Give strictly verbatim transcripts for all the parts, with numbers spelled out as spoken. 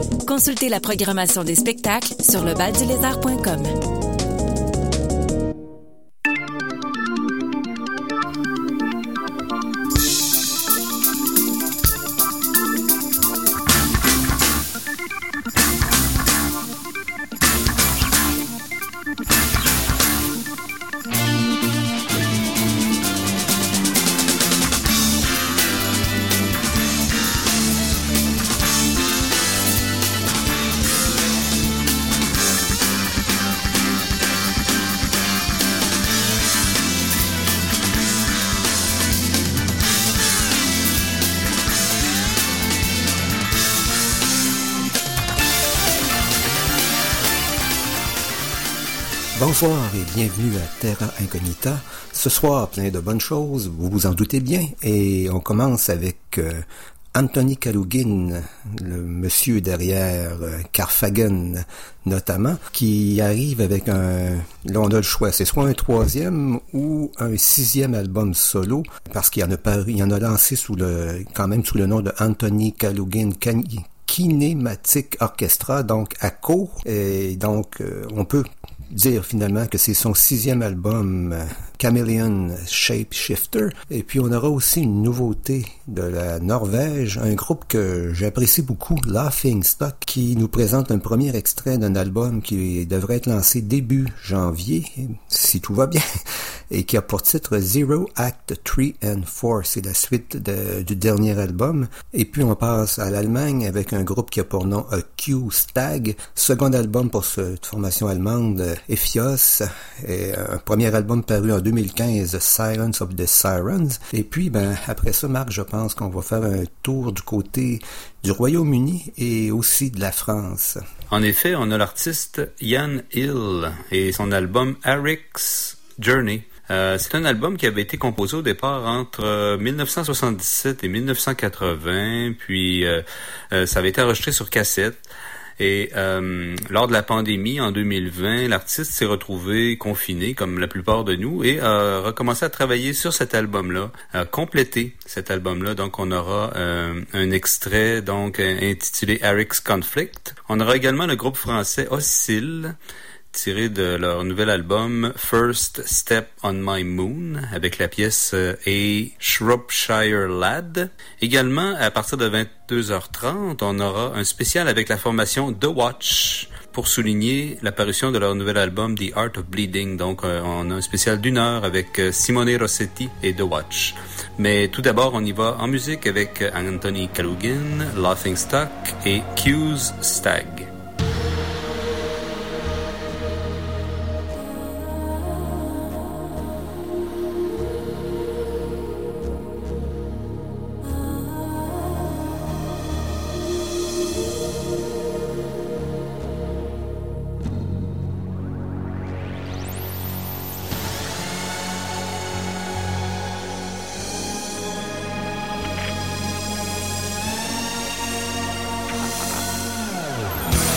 Consultez la programmation des spectacles sur le bal du lézard point com. Bonsoir et bienvenue à Terra Incognita. Ce soir, plein de bonnes choses, vous vous en doutez bien, et on commence avec euh, Anthony Kalugin, le monsieur derrière euh, Carphagen notamment, qui arrive avec un... Là, on a le choix, c'est soit un troisième ou un sixième album solo, parce qu'il y en a paru, il y en a lancé sous le, quand même sous le nom de Anthony Kalugin Kinematic Orchestra, donc à court, et donc euh, on peut dire finalement que c'est son sixième album, euh, Chameleon Shapeshifter. Et puis on aura aussi une nouveauté de la Norvège, un groupe que j'apprécie beaucoup, Laughing Stock, qui nous présente un premier extrait d'un album qui devrait être lancé début janvier, si tout va bien, et qui a pour titre Zero Act trois and quatre. C'est la suite de, du dernier album. Et puis on passe à l'Allemagne avec un groupe qui a pour nom A Q Stag, second album pour cette formation allemande, Ephios, et un premier album paru en deux mille quinze, Silence of the Sirens. Et puis, ben, après ça, Marc, je pense qu'on va faire un tour du côté du Royaume-Uni et aussi de la France. En effet, on a l'artiste Jan Hill et son album Eric's Journey. Euh, c'est un album qui avait été composé au départ entre euh, dix-neuf cent soixante-dix-sept et dix-neuf cent quatre-vingts, puis euh, euh, ça avait été enregistré sur cassette. Et euh, lors de la pandémie en deux mille vingt, l'artiste s'est retrouvé confiné, comme la plupart de nous, et a recommencé à travailler sur cet album-là, a complété cet album-là. Donc, on aura euh, un extrait donc intitulé Eric's Conflict. On aura également le groupe français Oscille, tiré de leur nouvel album First Step on My Moon, avec la pièce euh, A Shropshire Lad. Également, à partir de vingt-deux heures trente, on aura un spécial avec la formation The Watch pour souligner l'apparition de leur nouvel album The Art of Bleeding. Donc, euh, on a un spécial d'une heure avec euh, Simone Rossetti et The Watch. Mais tout d'abord, on y va en musique avec Anthony Kalugin, Laughing Stock et Q's Stag. We'll be right back.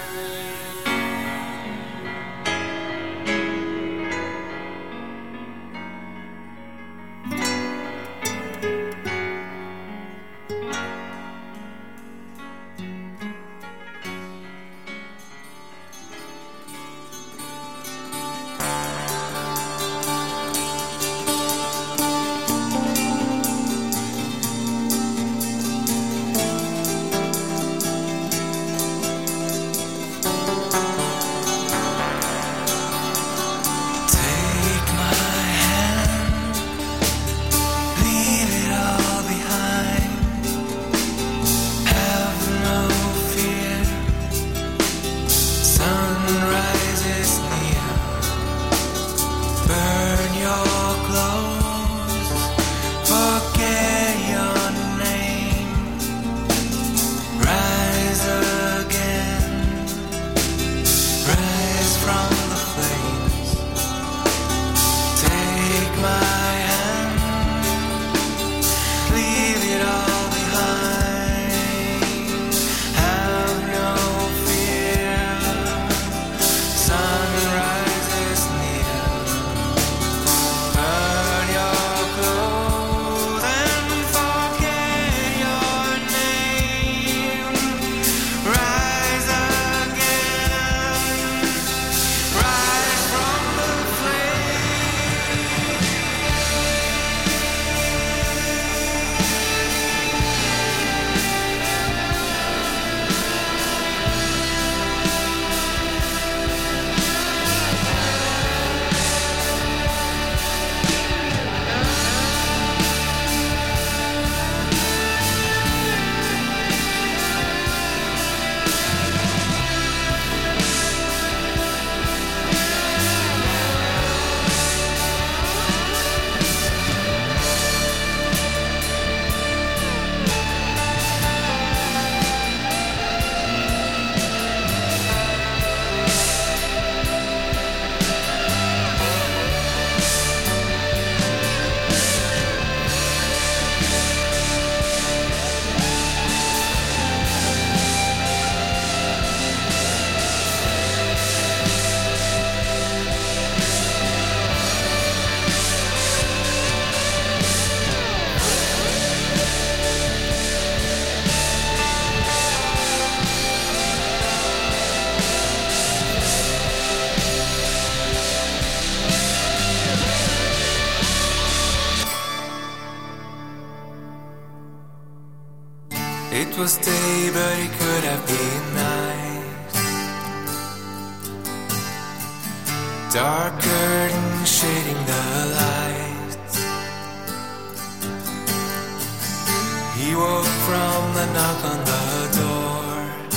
It was day, but it could have been night. Dark curtain shading the lights. He woke from the knock on the door,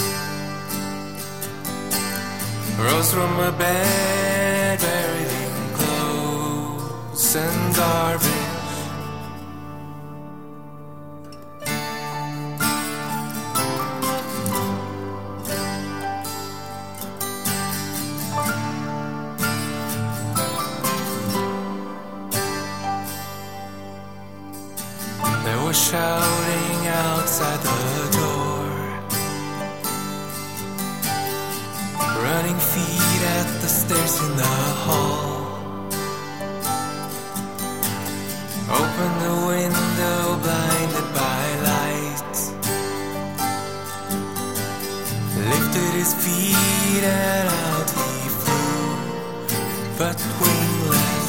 rose from a bed buried in clothes and garbage. Shouting outside the door, running feet at the stairs in the hall. Open the window, blinded by lights. Lifted his feet and out he flew, but wingless.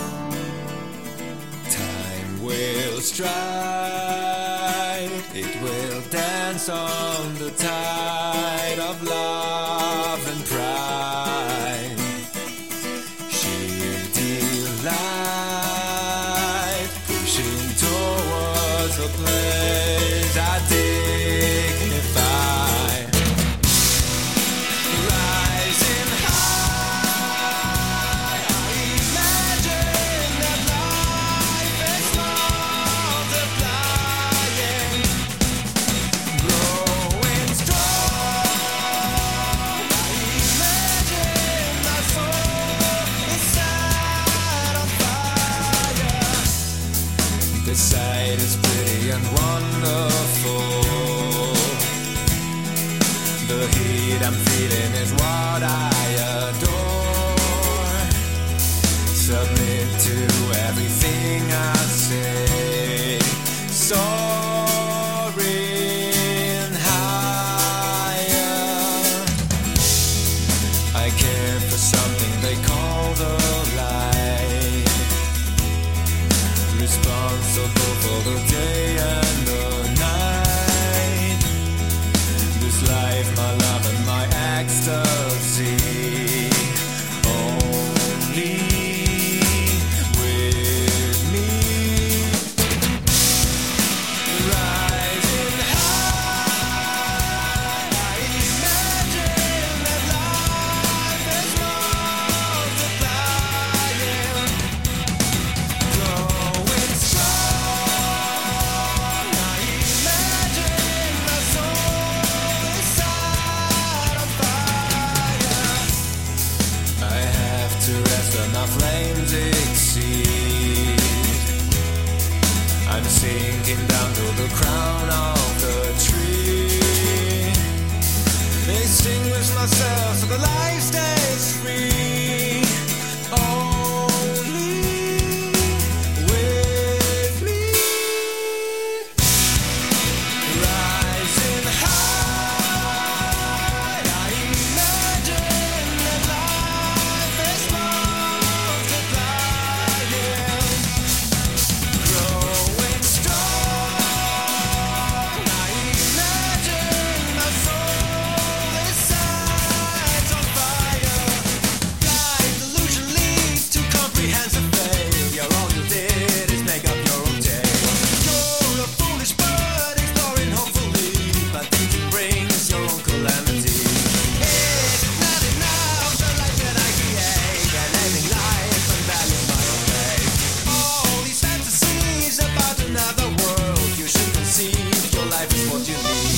Time will strike, it will dance on the tide of love and pride. Sheer delight, pushing towards a place I dignify. Rising high, I imagine that life is multiplying, growing The heat I'm feeling is what I adore. Submit to everything I say. Soaring higher. I care for something they call the light. Responsible for the day and the night. This life, my love and my ecstasy. Only with me. Rising high, I imagine that life is multiplying. Growing strong, I imagine my soul is set on fire. I have to rest when my flames exceed. I'm sinking down to the crown of the tree. Extinguish myself so the light stays free. Only with me. Rising high, I imagine that life is multiplying. Growing strong, I imagine my soul is set on fire. Blind delusion leads to comprehensive failure. All you did is make up your own tale. You're a foolish bird exploring hopefully, but thinking brings your own calamity. It's not enough the life that I create, and living life and value my own fate. All these fantasies about another world, you should conceive your life is what you need.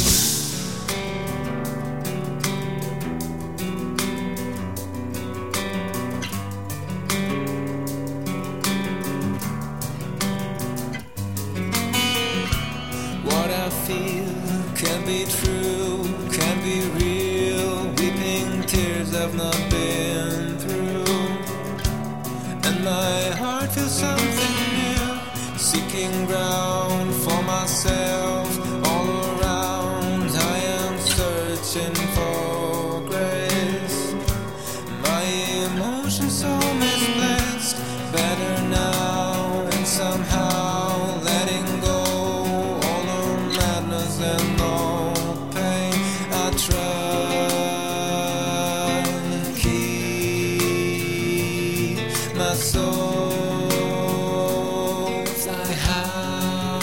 What I feel can be true, can be real. Weeping tears I've not been through. And my heart feels something new. Seeking ground for myself all around. I am searching for grace. My emotions so misplaced. Better now and somehow letting go all the madness and all pain. I try to keep my soul fly high.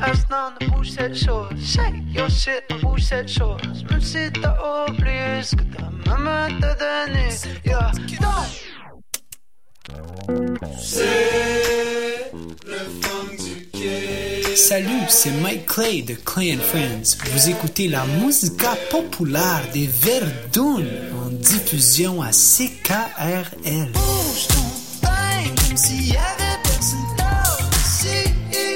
Passe dans de bouge cette chose. Shake your shit, bouge cette chose. Même si t'as oublié ce que ta maman t'a donné. Yeah, non. C'est le funk du quai. Salut, c'est Mike Clay de Clay and Friends. Vous écoutez la musica populaire des Verdun en diffusion à C K R L. Bouge ton pain comme s'il y avait personne d'autre ici.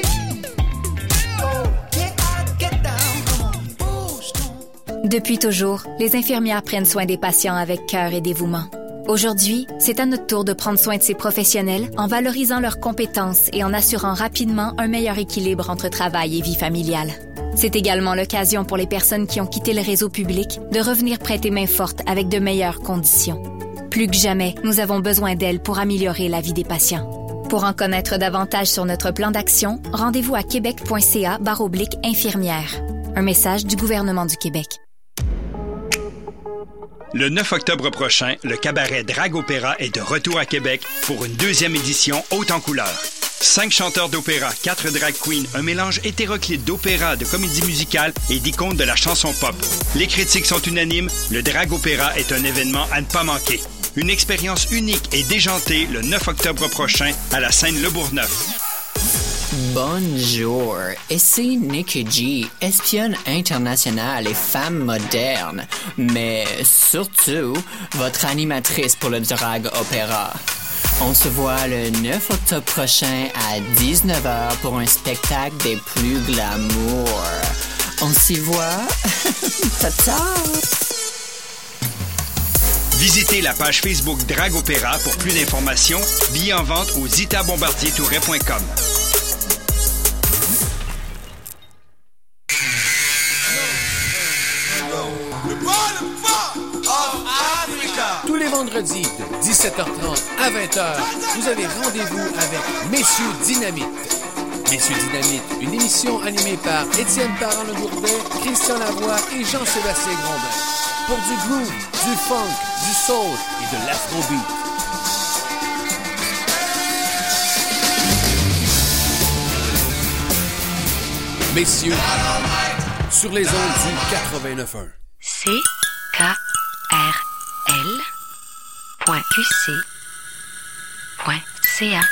Oh, get out, get down, come on, bouge ton. Depuis toujours, les infirmières prennent soin des patients avec cœur et dévouement. Aujourd'hui, c'est à notre tour de prendre soin de ces professionnels en valorisant leurs compétences et en assurant rapidement un meilleur équilibre entre travail et vie familiale. C'est également l'occasion pour les personnes qui ont quitté le réseau public de revenir prêter main forte avec de meilleures conditions. Plus que jamais, nous avons besoin d'elles pour améliorer la vie des patients. Pour en connaître davantage sur notre plan d'action, rendez-vous à québec.ca barre oblique infirmière. Un message du gouvernement du Québec. Le neuf octobre prochain, le cabaret Drag Opéra est de retour à Québec pour une deuxième édition haute en couleurs. Cinq chanteurs d'opéra, quatre drag queens, un mélange hétéroclite d'opéra, de comédie musicale et d'icônes de la chanson pop. Les critiques sont unanimes, le Drag Opéra est un événement à ne pas manquer. Une expérience unique et déjantée le neuf octobre prochain à la scène Le Bourgneuf. Bonjour, ici Nikki G, espionne internationale et femme moderne, mais surtout votre animatrice pour le Drag Opéra. On se voit le neuf octobre prochain à dix-neuf heures pour un spectacle des plus glamour. On s'y voit? Ta-ta! Visitez la page Facebook Drag Opéra pour plus d'informations. Billets en vente au zita bombardier touret point com. Tous les vendredis de dix-sept heures trente à vingt heures, vous avez rendez-vous avec Messieurs Dynamite. Messieurs Dynamite, une émission animée par Étienne Parent-Legourdet, Christian Lavoie et Jean-Sébastien Grondin. Pour du groove, du funk, du soul et de l'afrobeat. Messieurs, sur les ondes du quatre-vingt-neuf un. C K R L point Q C point C A.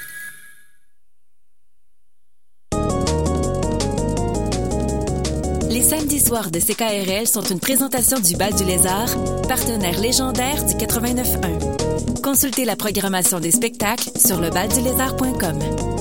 Les samedis soirs de C K R L sont une présentation du Bal du Lézard, partenaire légendaire du quatre-vingt-neuf un. Consultez la programmation des spectacles sur le bal du lézard point com.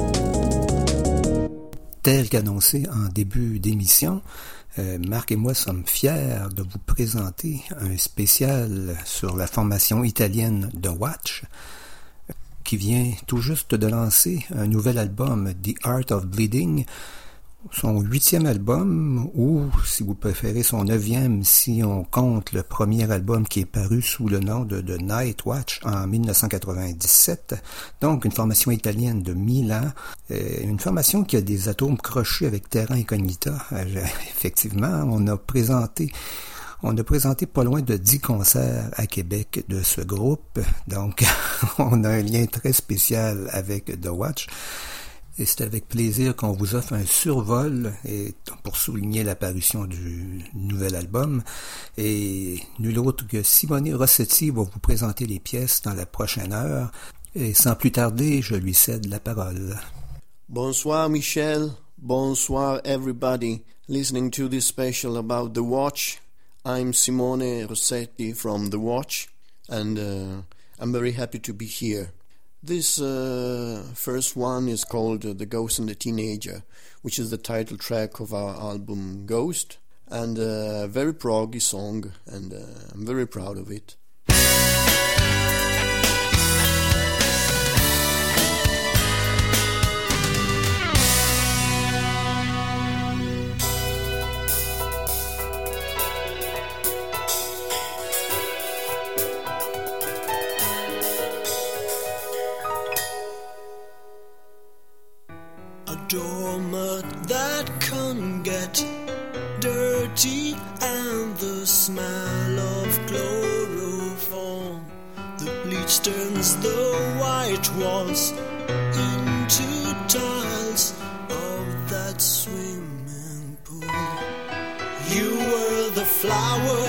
Tel qu'annoncé en début d'émission, euh, Marc et moi sommes fiers de vous présenter un spécial sur la formation italienne The Watch, qui vient tout juste de lancer un nouvel album, The Art of Bleeding, son huitième album, ou, si vous préférez, son neuvième, si on compte le premier album qui est paru sous le nom de The Night Watch en dix-neuf cent quatre-vingt-dix-sept. Donc, une formation italienne de Milan, euh, une formation qui a des atomes crochus avec Terra Incognita. Euh, effectivement, on a présenté On a présenté pas loin de dix concerts à Québec de ce groupe, donc on a un lien très spécial avec The Watch. Et c'est avec plaisir qu'on vous offre un survol et pour souligner l'apparition du nouvel album. Et nul autre que Simone Rossetti va vous présenter les pièces dans la prochaine heure. Et sans plus tarder, je lui cède la parole. Bonsoir Michel, bonsoir everybody listening to this special about The Watch. I'm Simone Rossetti from The Watch and uh, I'm very happy to be here. This uh, first one is called uh, The Ghost and the Teenager, which is the title track of our album Ghost, and a very proggy song, and uh, I'm very proud of it. Doormat that can get dirty and the smell of chloroform. The bleach turns the white walls into tiles of that swing. flower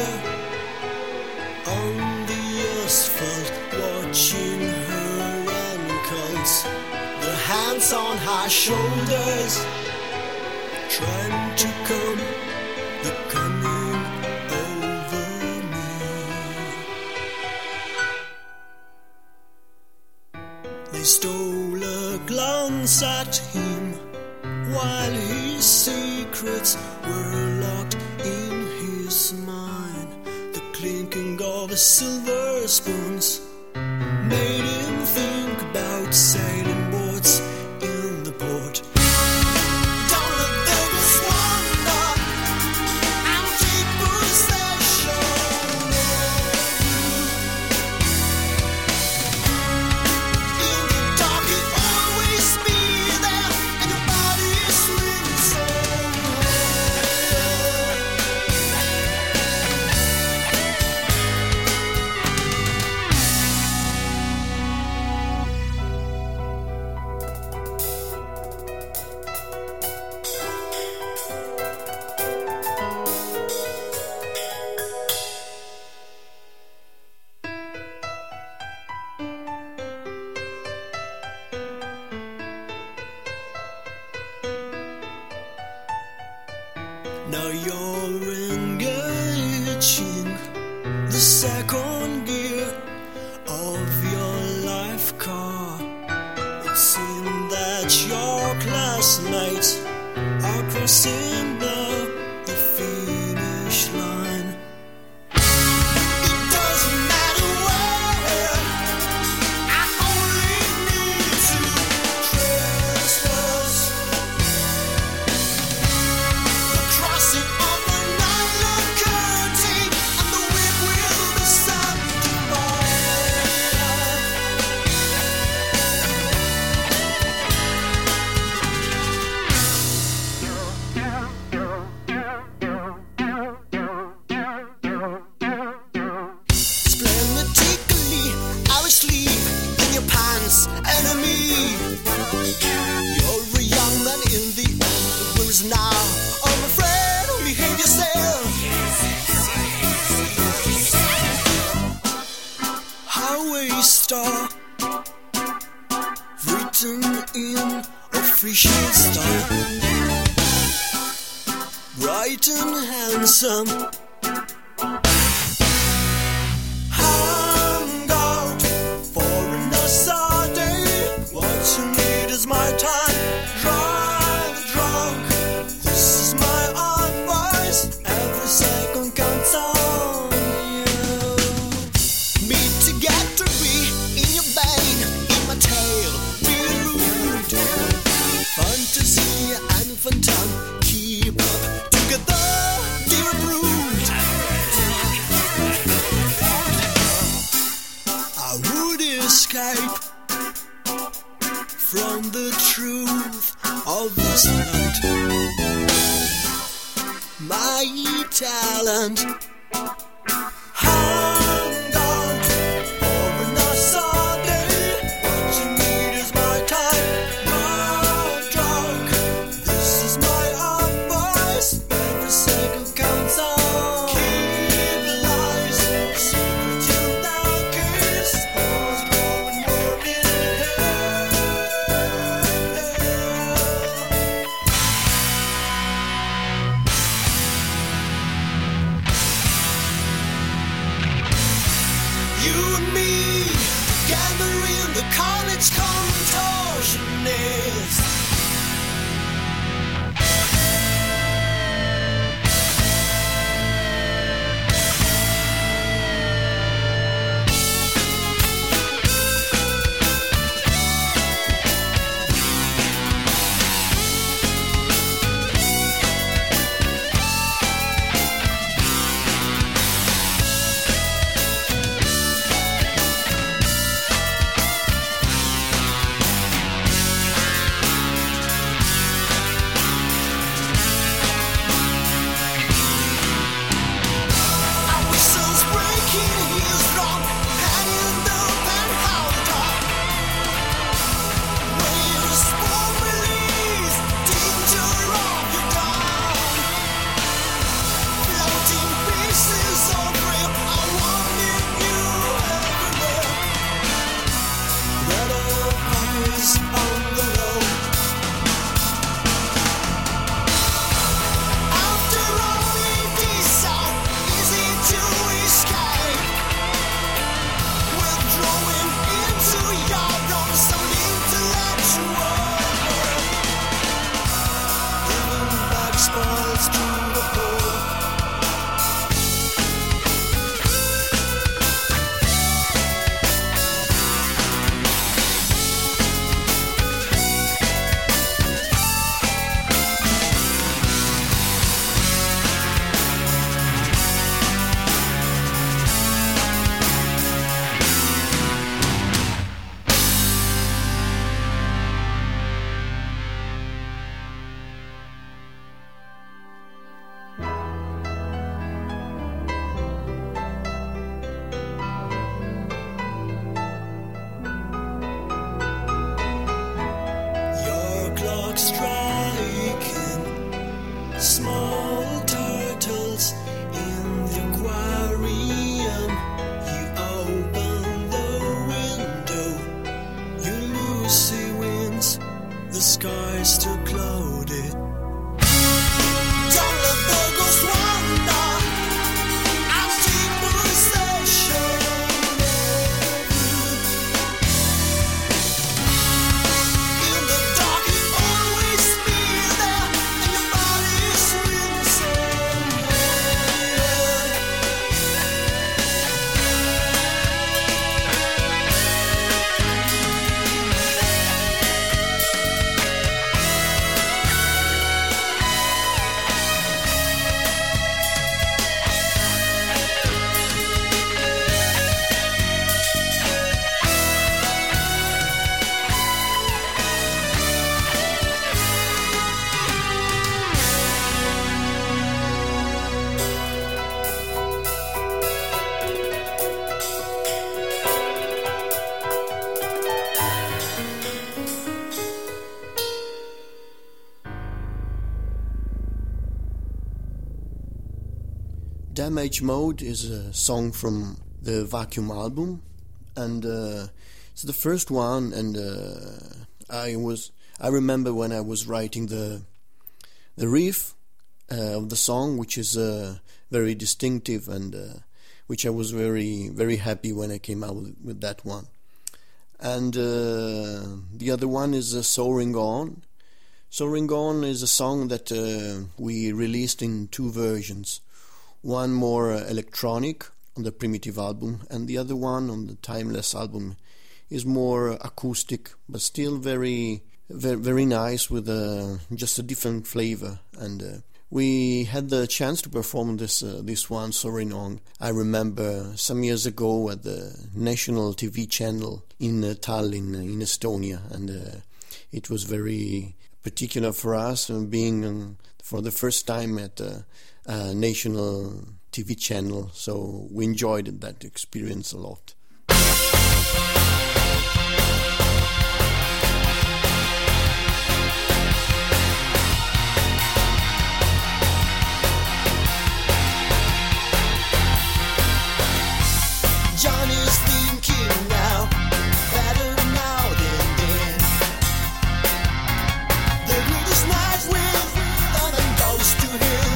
on the asphalt, watching her ankles, the hands on her shoulders, trying to come, the coming over me. They stole a glance at him while his secrets were locked in his mind. The clinking of the silver spoons made him think about sailing boats in the port. Don't let them wander and take possession of you. In the dark, he'll always be there, and your body swings away. Now you're engaging the second gear of your life car. It seems that your classmates are crossing now the finish line. It doesn't matter where, I only need to trust us. The crossing of the nylon curtain, and the wind will be something more. Splendidly, I will sleep in your pants, enemy. You're a young man in the end, whereas now, oh my friend, behave yourself. Highway star, written in official style, bright and handsome. Hang out for another day. What you need is my time. Drive drunk. This is my advice. Every second counts on you. Me to get to be in your vein, in my tail. Be rude. Fantasy and phantom keep up together, dear brood. I would escape from the truth of this night. My talent hung out for another day. What you need is my time. Not drunk. This is my advice. Every second counts on. Keep the lies. Secret till darkest. What's growing more in hell? Damage Mode is a song from the Vacuum album, and uh, it's the first one. And uh, I was I remember when I was writing the the riff uh, of the song, which is uh, very distinctive, and uh, which I was very very happy when I came out with, with that one. And uh, the other one is uh, Soaring On. Soaring On is a song that uh, we released in two versions. One more uh, electronic on the Primitive album, and the other one on the Timeless album is more acoustic, but still very, very, very nice, with uh, just a different flavor. And uh, we had the chance to perform this uh, this one, Soaring On. I remember some years ago at the national T V channel in uh, Tallinn, in Estonia, and uh, it was very particular for us, uh, being um, for the first time at uh, a national T V channel, so we enjoyed that experience a lot. Johnny's thinking now, better now than then. The greatest night with nothing goes to him.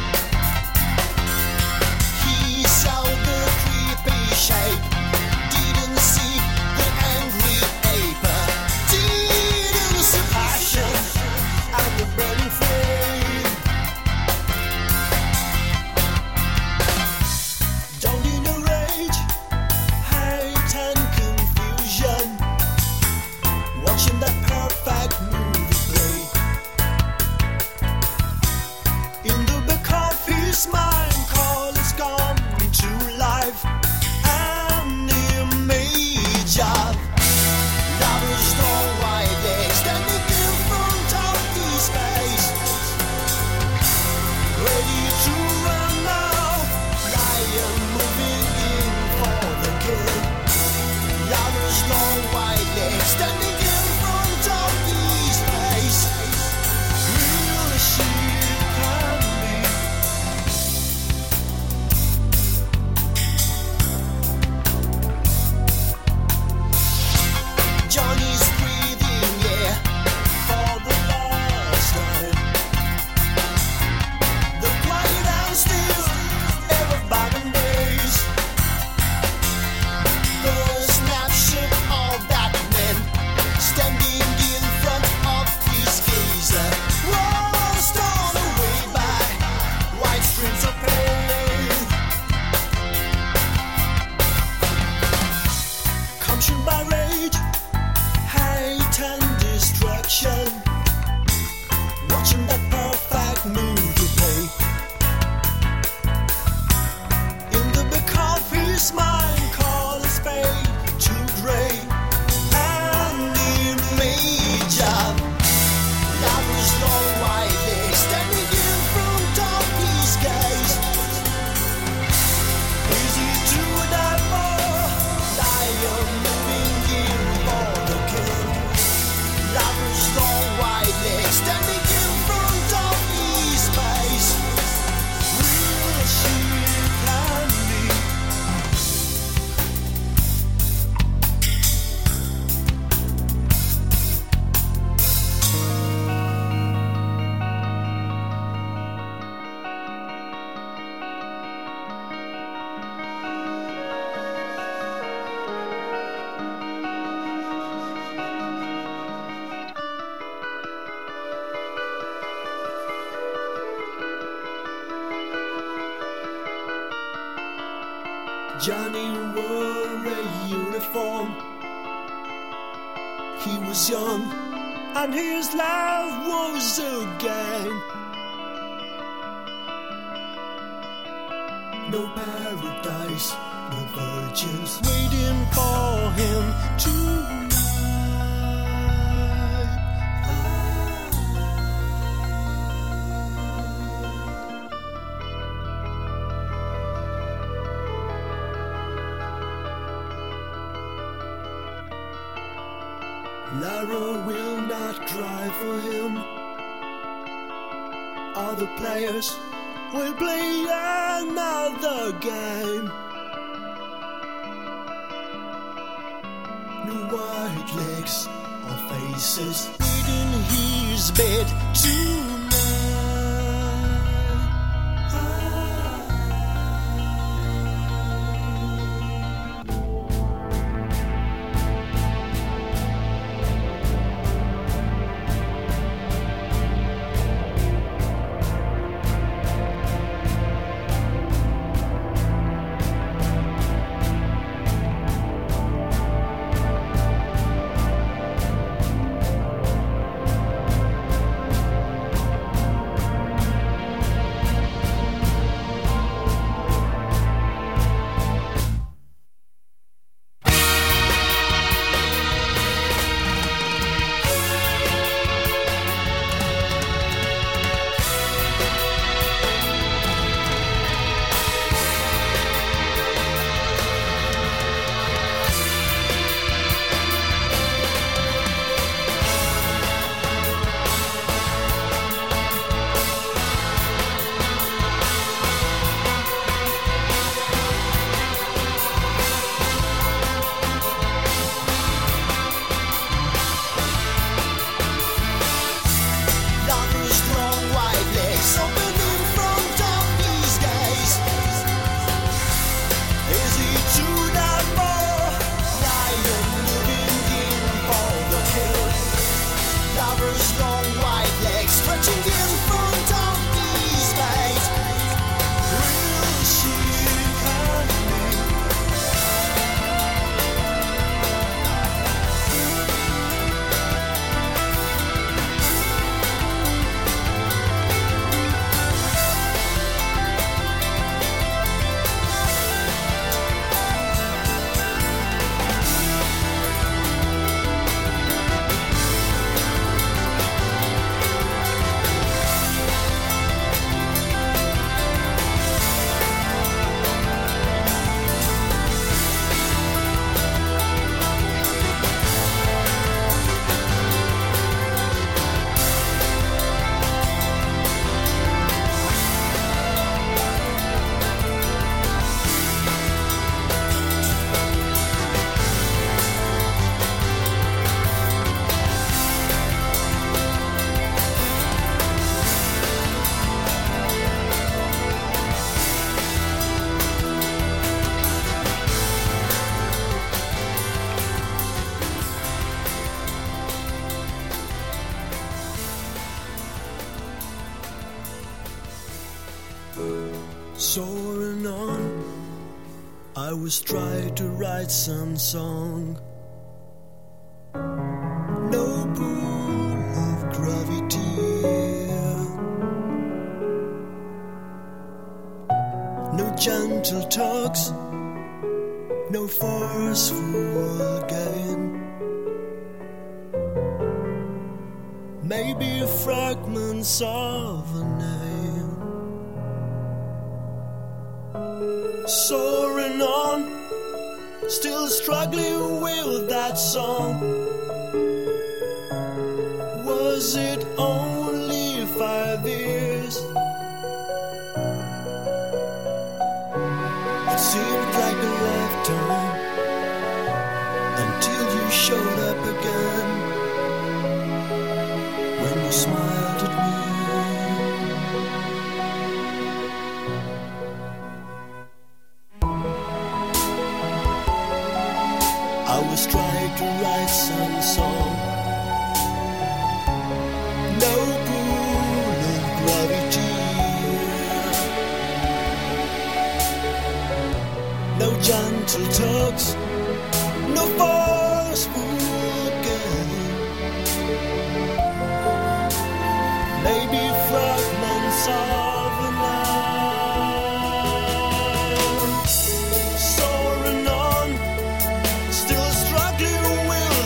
He saw the creepy shape, didn't see the angry ape, didn't see passion and the burning flame. Don't need a rage, hate and confusion, watching that perfect movie play. In the back of his mind, call is gone to life, an image of lovers no white days standing in front of his face, ready to run now, lion moving in for the kill. Lovers no white days standing in front of his face, real as she can be. Johnny's breathing, yeah, for the last time. The quiet and still, ever back in days. The snapshot of that man standing in front of his gazer was torn away by white streams of pain. Consumed by rage, hate and destruction, watching that perfect movie play. In the back of his mind, call his fate to gray, an image of lovers no white days standing in front of his gaze. Easy to die for, lion moving in for the kill. Lovers no white days standing in front of his face, real as she can be. Johnny wore a uniform. He was young, and his life was a game. No paradise, no virgins waiting for him tonight. Lara will not cry for him. Other players we'll play another game. No white legs or faces in his bed tonight. Soaring on, I was trying to write some song. No pull of gravity, no gentle talks, no forceful gain. Maybe fragments of a name. Soaring on, still struggling with that song. Was it only five years? It seemed like a lifetime until you showed up again. When you smiled at me, I was trying to write some song. No pull of gravity, no gentle talks, no forceful gain. Maybe fragments of a night. Soaring on, still struggling with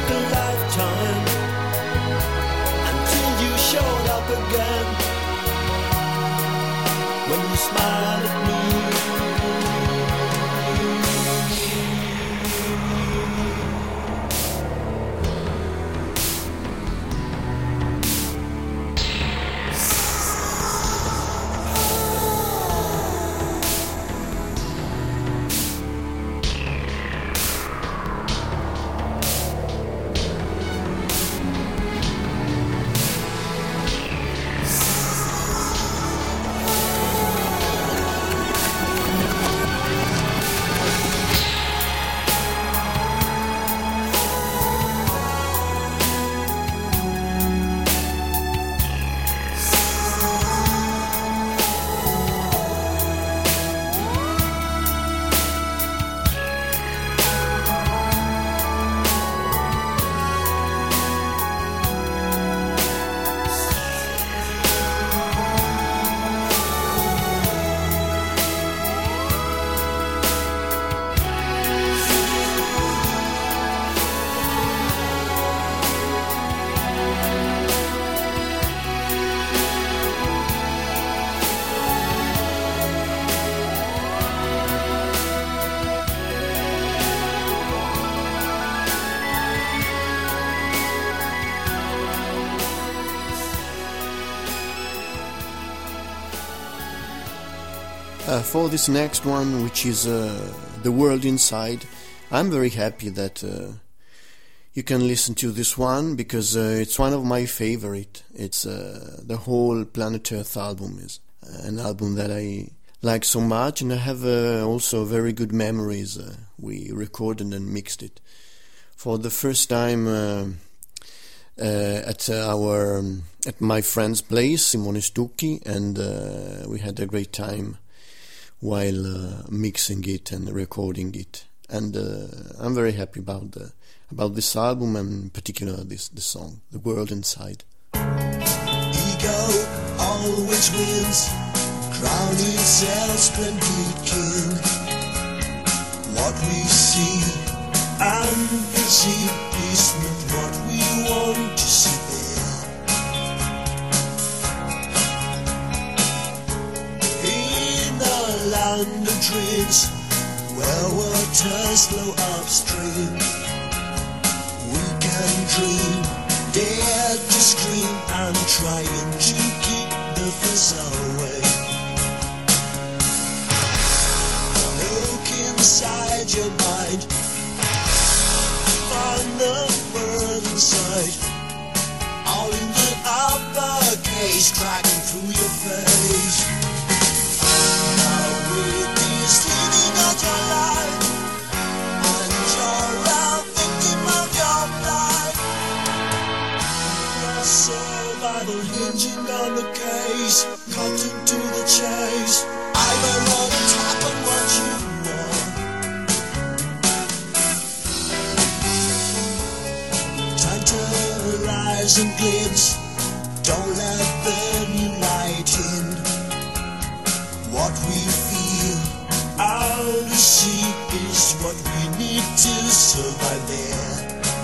a lifetime until you showed up again. When you smile at me, Uh, for this next one, which is uh, The World Inside, I'm very happy that uh, you can listen to this one, because uh, it's one of my favorite. It's uh, the whole Planet Earth album is uh, an album that I like so much, and I have uh, also very good memories. Uh, we recorded and mixed it for the first time uh, uh, at our um, at my friend's place, Simone Stucchi, and uh, we had a great time while uh, mixing it and recording it. And uh, I'm very happy about the, about this album, and in particular this the song, The World Inside. ego always wins, crown itself splendid king. What we see and perceive is not what we want to see there. In a land of dreams, where waters flow upstream, we can dream, dare to scream, and trying to keep the fears away. Look inside your mind, find the word inside, all in the uppercase, cracking through your face. Now with this living out your life, and you're a victim of your life. Your survival hinging on the case, cutting to the chase, either on top of what you know. Tantalize and glimpse, don't let the new light in. What we feel out to see is what we need to survive there.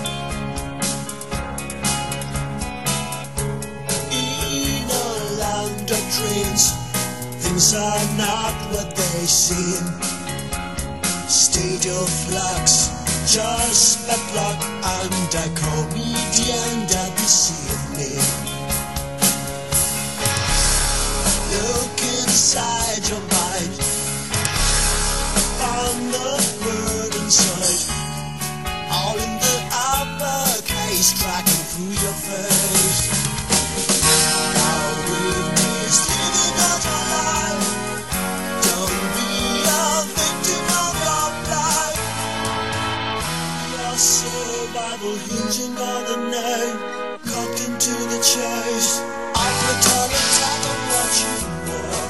In a land of dreams, things are not what they seem. State of flux, just bad luck, and I call me the end of this evening. Look inside your mind, find the word inside, all in the uppercase, cracking through your face. Now with this living out your life, don't be a victim of your life. Your survival hinging on the name, cutting to the chase, I put all the time on what you want.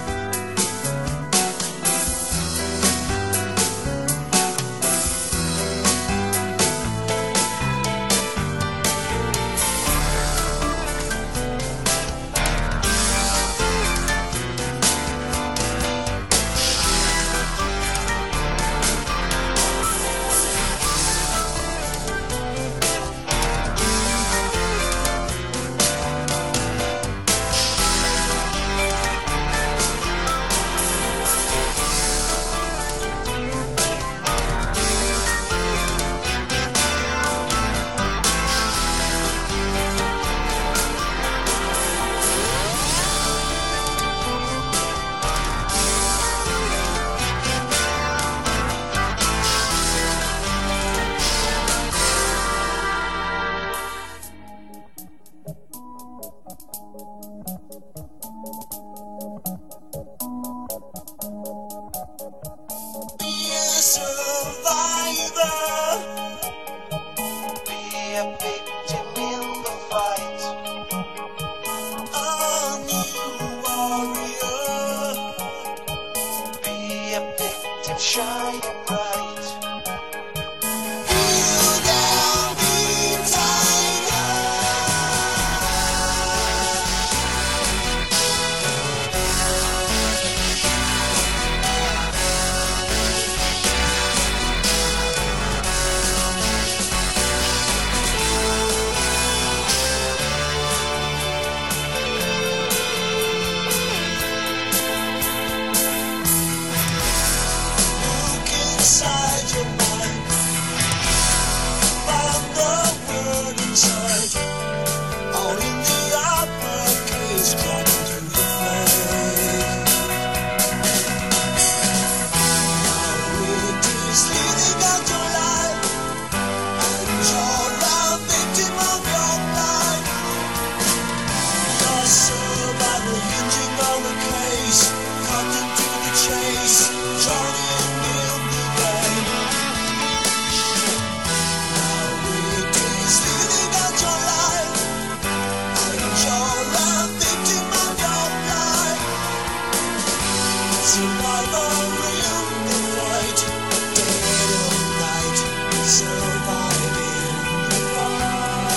a victim in the fight. A new warrior. Be a victim shining bright. Build down the tiger. Look inside your mind. Find the word inside. All in the uppercase, crawling through the flame. Now it is leading out your life, and you're a victim of your life. The survival hinging on the case, cutting to the chase, joining in the game. Now it is living out your life, and you're a victim of your life. Survivor in the fight, dead or night, surviving the fight.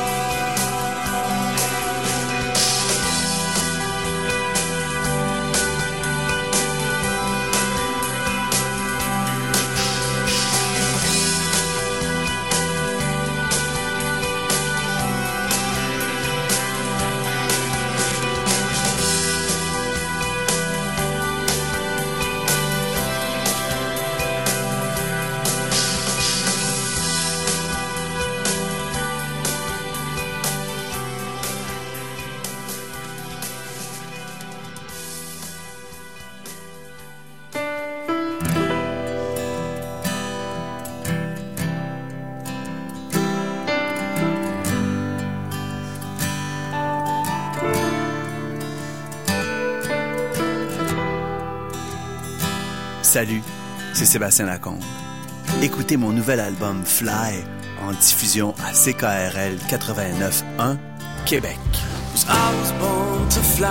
Salut, c'est Sébastien Lacombe. Écoutez mon nouvel album Fly en diffusion à C K R L quatre-vingt-neuf point un Québec. I was born to fly.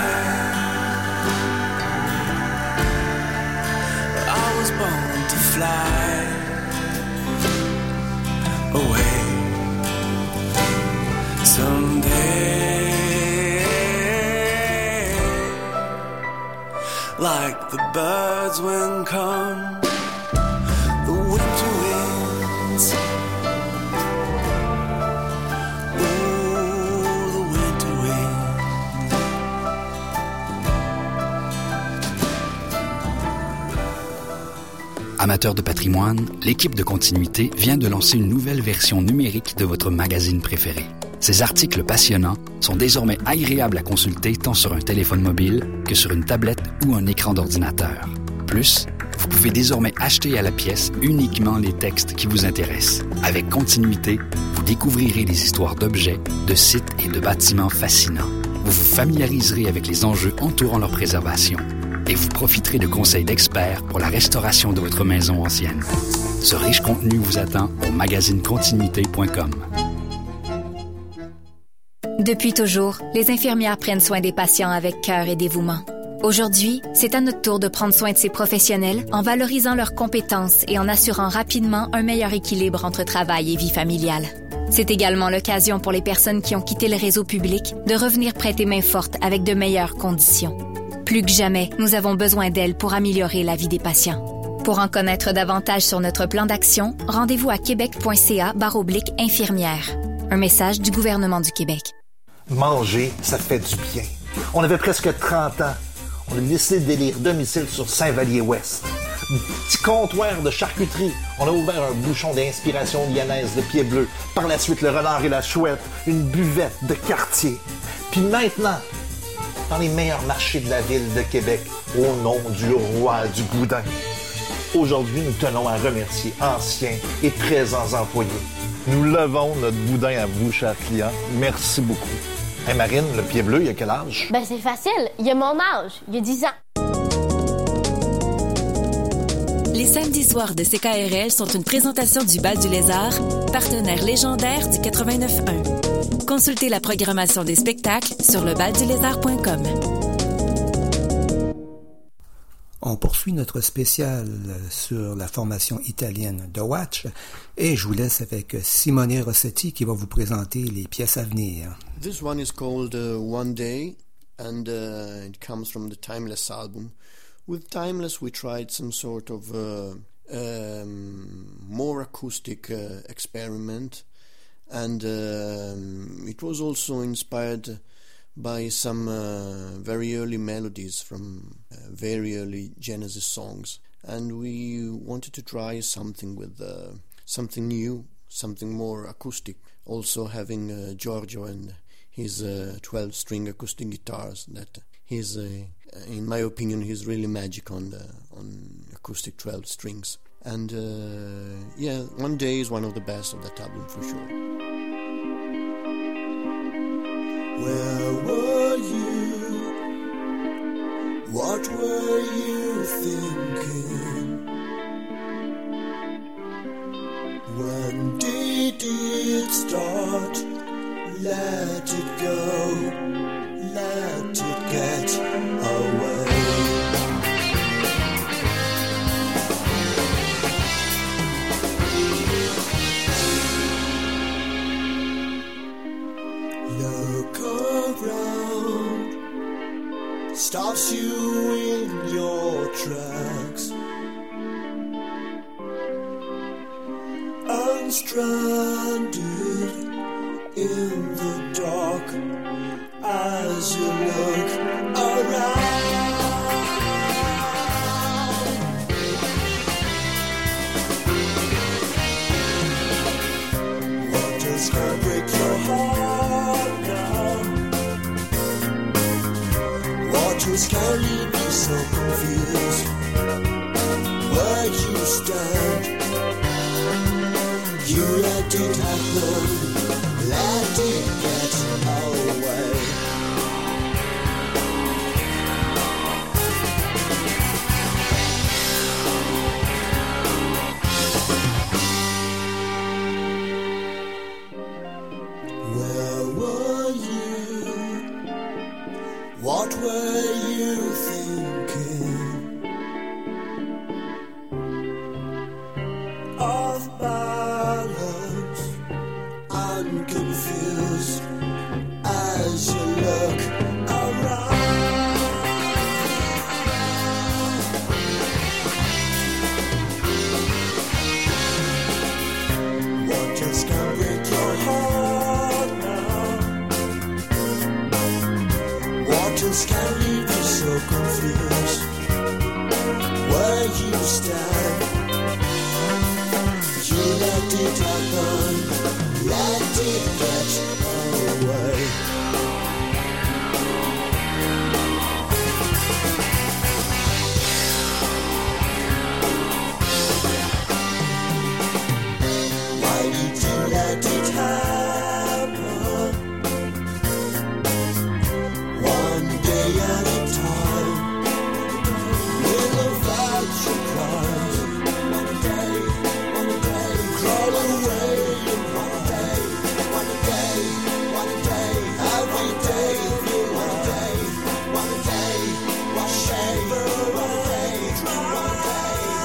I was born to fly away someday. Like the birds when come the winter winds. Ooh, the winter winds. Amateurs de patrimoine, l'équipe de Continuité vient de lancer une nouvelle version numérique de votre magazine préféré. Ces articles passionnants sont désormais agréables à consulter tant sur un téléphone mobile que sur une tablette ou un écran d'ordinateur. Plus, vous pouvez désormais acheter à la pièce uniquement les textes qui vous intéressent. Avec Continuité, vous découvrirez des histoires d'objets, de sites et de bâtiments fascinants. Vous vous familiariserez avec les enjeux entourant leur préservation et vous profiterez de conseils d'experts pour la restauration de votre maison ancienne. Ce riche contenu vous attend au magazine continuité point com. Depuis toujours, les infirmières prennent soin des patients avec cœur et dévouement. Aujourd'hui, c'est à notre tour de prendre soin de ces professionnels en valorisant leurs compétences et en assurant rapidement un meilleur équilibre entre travail et vie familiale. C'est également l'occasion pour les personnes qui ont quitté le réseau public de revenir prêter main forte avec de meilleures conditions. Plus que jamais, nous avons besoin d'elles pour améliorer la vie des patients. Pour en connaître davantage sur notre plan d'action, rendez-vous à québec.ca barre oblique infirmière. Un message du gouvernement du Québec. Manger, ça fait du bien. On avait presque trente ans. On a décidé d'élire domicile sur Saint-Vallier-Ouest. Un petit comptoir de charcuterie. On a ouvert un bouchon d'inspiration lyonnaise de pied bleu. Par la suite, le renard et la chouette. Une buvette de quartier. Puis maintenant, dans les meilleurs marchés de la ville de Québec, au nom du roi du boudin. Aujourd'hui, nous tenons à remercier anciens et présents employés. Nous levons notre boudin à vous, chers clients. Merci beaucoup. Hey Marine, le pied bleu, il a quel âge? Ben c'est facile, il a mon âge, il a dix ans. Les samedis soirs de C K R L sont une présentation du Bal du Lézard, partenaire légendaire du quatre-vingt-neuf un. Consultez la programmation des spectacles sur le bal du lézard point com. On poursuit notre spécial sur la formation italienne The Watch et je vous laisse avec Simone Rossetti qui va vous présenter les pièces à venir. This one is called uh, One Day and uh, it comes from the Timeless album. With Timeless we tried some sort of uh, um, more acoustic uh, experiment and um, it was also inspired by some uh, very early melodies from uh, very early Genesis songs, and we wanted to try something with uh, something new, something more acoustic, also having uh, Giorgio and his uh, twelve-string acoustic guitars that he's uh, in my opinion he's really magic on the on acoustic twelve strings, and uh, yeah, One Day is one of the best of that album for sure. Where were you? What were you thinking? When did it start? Let it go, let it get away. Look around, stops you in your tracks. Unstranded in the dark as you look around. What just can't break your heart now? What just can't leave you so confused? Where you stand, you let it happen. Let it get away. Where were you? What were you thinking? Off balance and confused as you look around. What just can't break your heart now? What just can't leave you so confused? Where you stand, you let it happen. Let it get away. Why did you let it happen? One day at a time. Without your cries. One day, one day, crawl away. One day, one day, one day, every day, one day, one day, one day, one day, one day.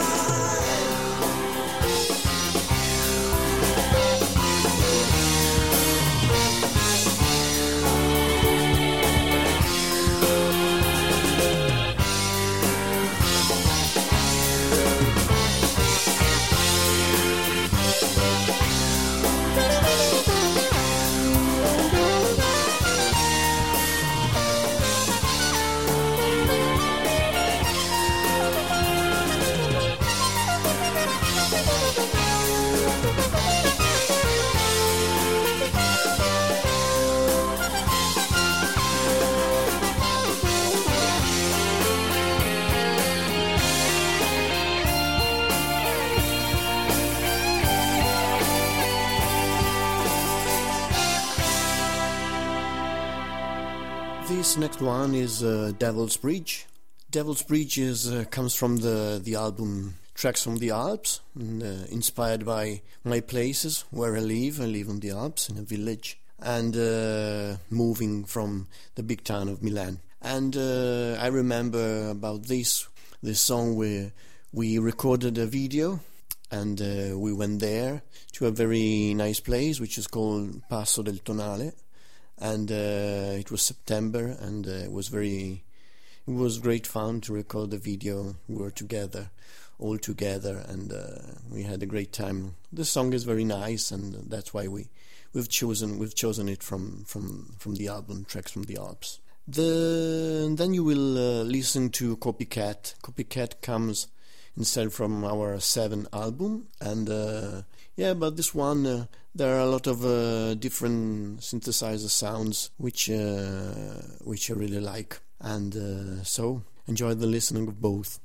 This next one is uh, Devil's Bridge. Devil's Bridge is, uh, comes from the, the album tracks from the Alps, and, uh, inspired by my places where I live. I live on the Alps in a village, and uh, moving from the big town of Milan. And uh, I remember about this this song where we recorded a video, and uh, we went there to a very nice place which is called Passo del Tonale, and uh, it was September, and uh, it was very it was great fun to record the video. We were together, all together, and uh, we had a great time. The song is very nice, and that's why we we've chosen we've chosen it from from from the album Tracks from the Alps. The then you will uh, listen to Copycat. Copycat comes instead from our seventh album, and uh, yeah, but this one uh, there are a lot of uh, different synthesizer sounds which uh, which I really like, and uh, so enjoy the listening of both.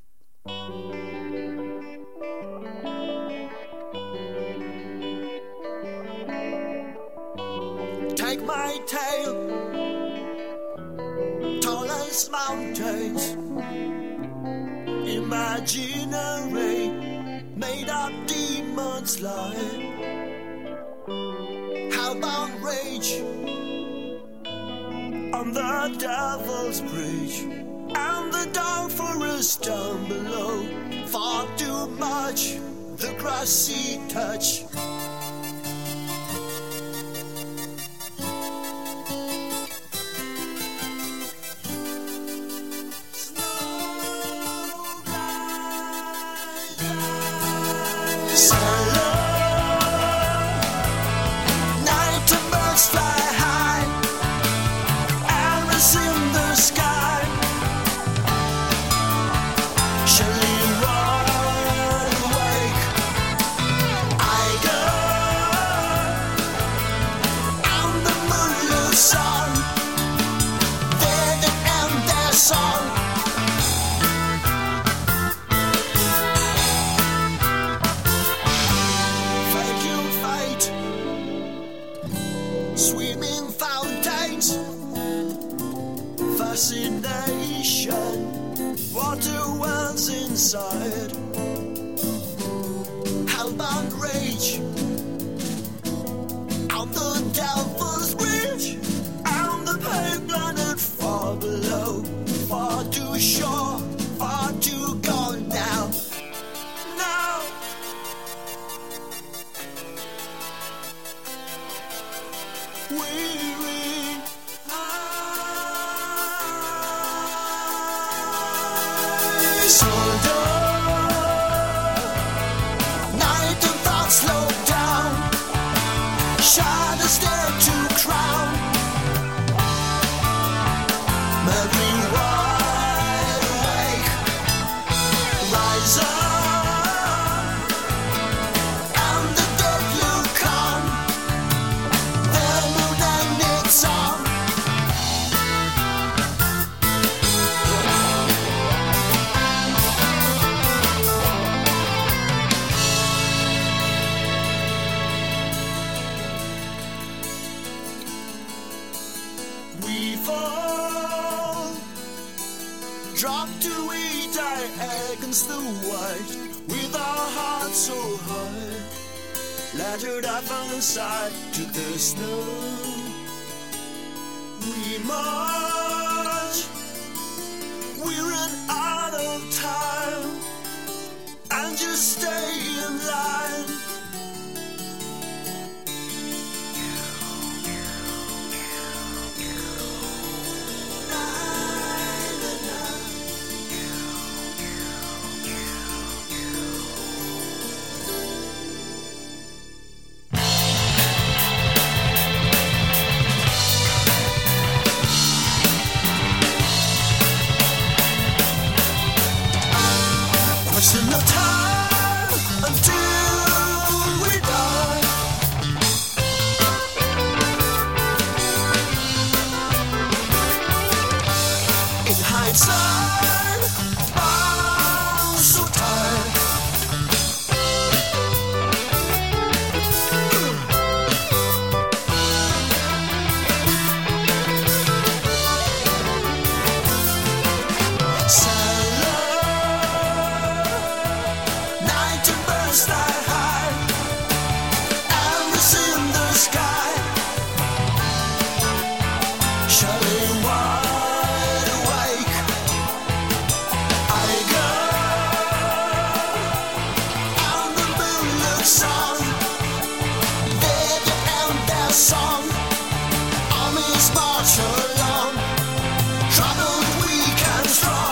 Take my tale, tallest mountains, imaginary, made up demons lie. How about rage on the devil's bridge, and the dark forest down below? Far too much, the grassy touch. Question of time. a song. Armies march along, traveled weak and strong.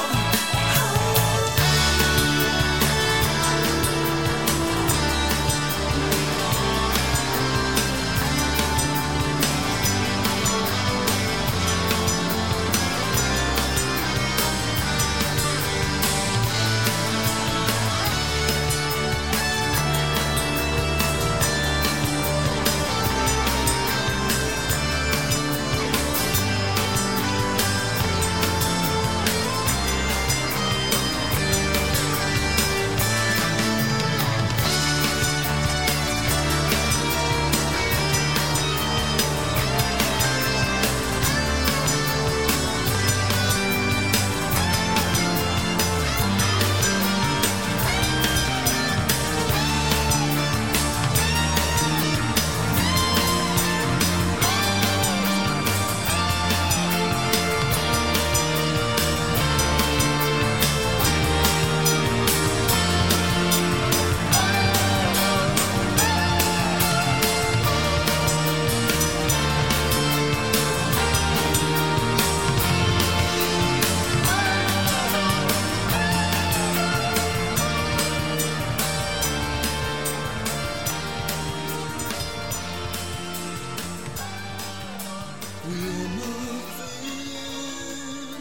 We're moving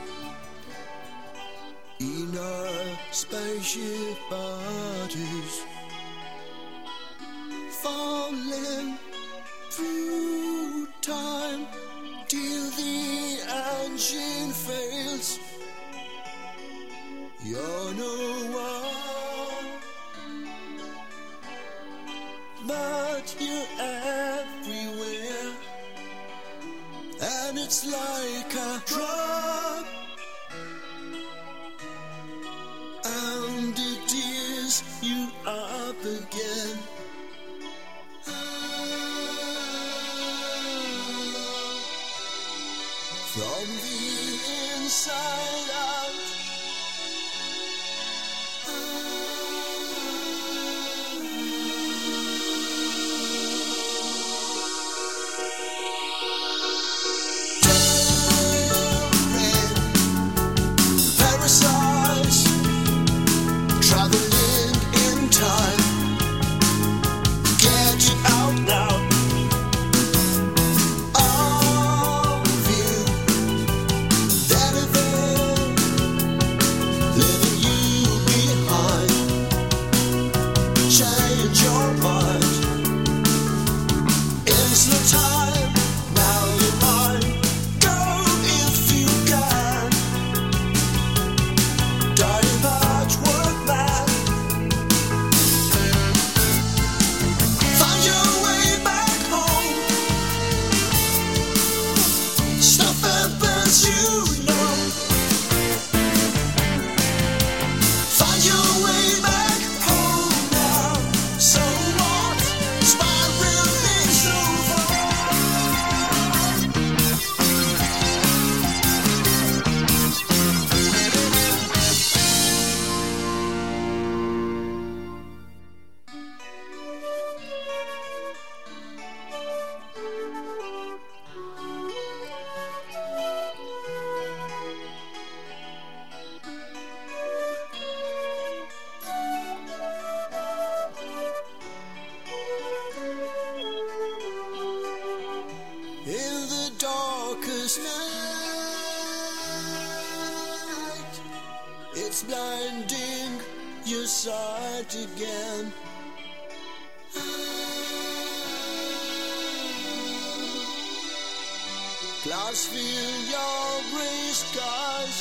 in our spaceship bodies, falling through time till the engine fails. You're no one, but you're everywhere. And it's like a drug, and it tears you up again. From the inside out. Parasites traveling in time. Get you out now. All of you that have been leaving you behind. Change your mind. It's no time. Now you're mine. Go if you can. Dying patchwork man. Find your way back home. Stuff happens, you know. Find your way back home now. So what? Spiraling's over. In the darkest night, it's blinding your sight again. Clouds fill your gray skies.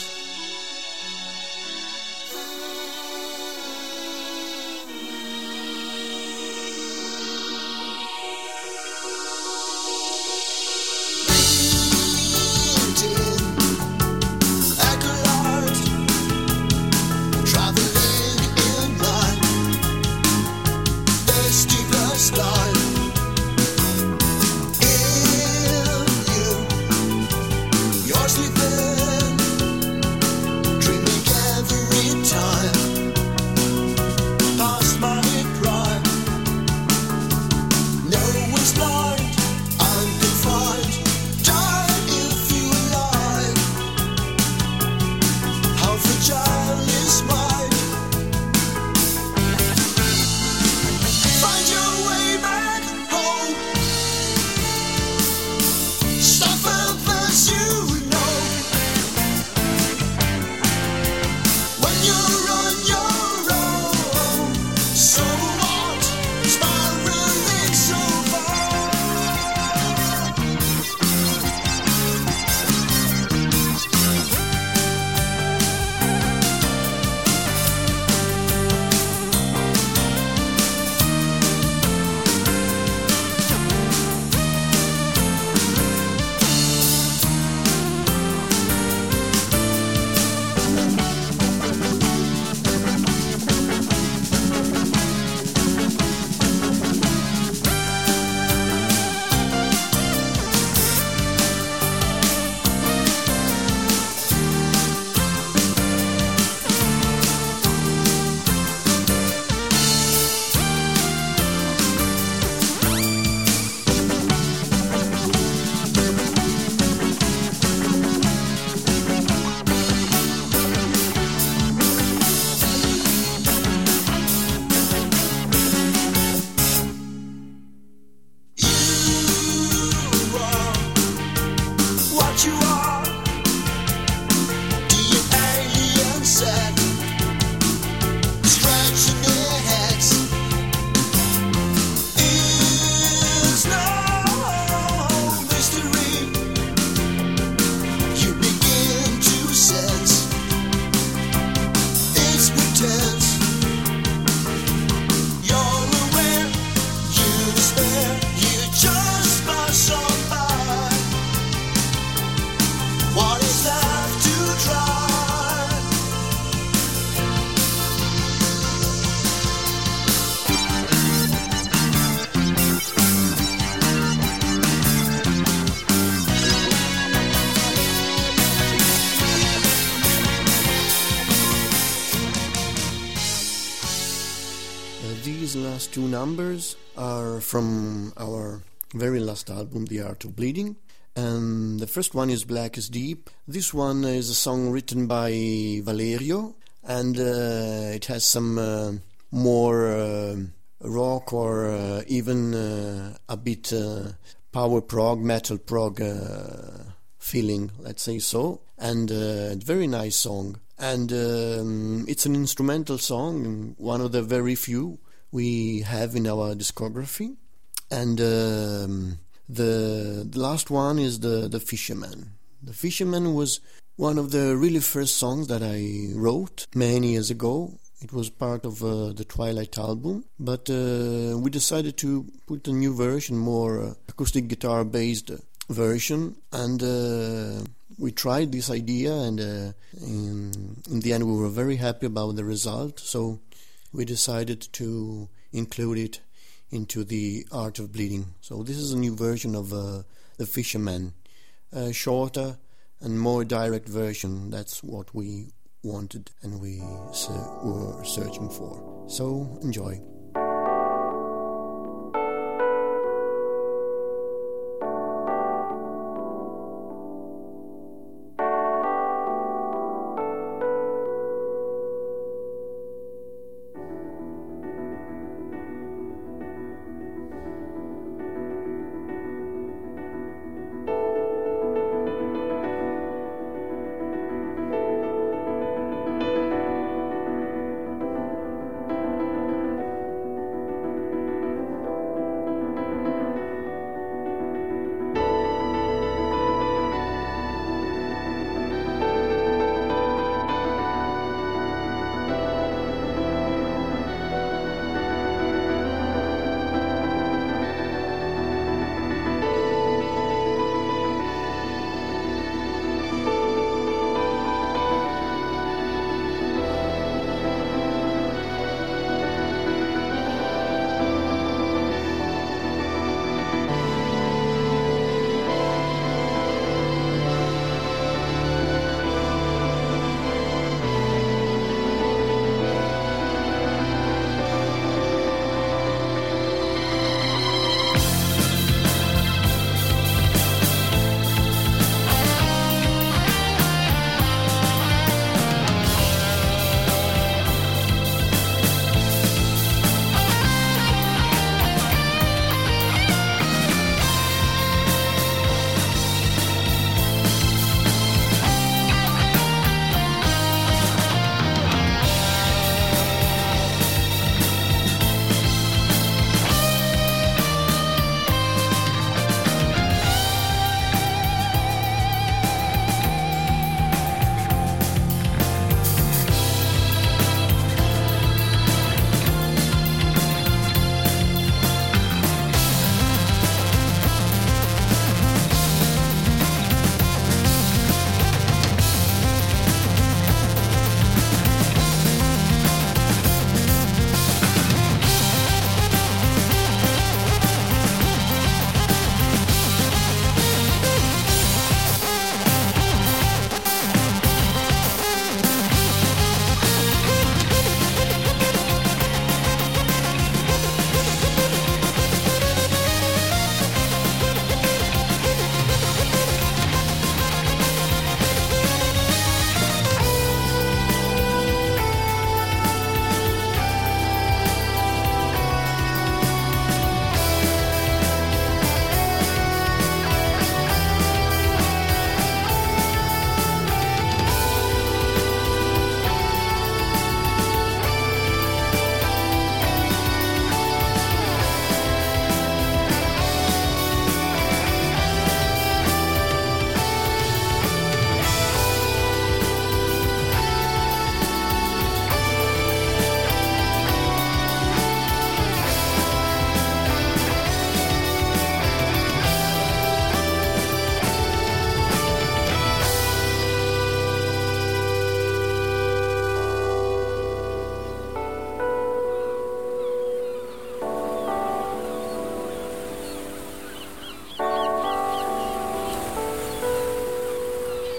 Traveling in line, the steepest line. In you, you're sleeping. last two numbers are from our very last album, The Art of Bleeding. And the first one is Black is Deep. This one is a song written by Valerio, and uh, it has some uh, more uh, rock or uh, even uh, a bit uh, power prog, metal prog uh, feeling, let's say so. And a uh, very nice song. And um, it's an instrumental song, one of the very few we have in our discography. And um, the, the last one is the, the Fisherman. The Fisherman was one of the really first songs that I wrote many years ago. It was part of uh, the Twilight album, but uh, we decided to put a new version, more uh, acoustic guitar-based version, and uh, we tried this idea, and uh, in, in the end we were very happy about the result, so we decided to include it into The Art of Bleeding. So this is a new version of uh, The Fisherman, a shorter and more direct version. That's what we wanted and we ser- were searching for. So enjoy.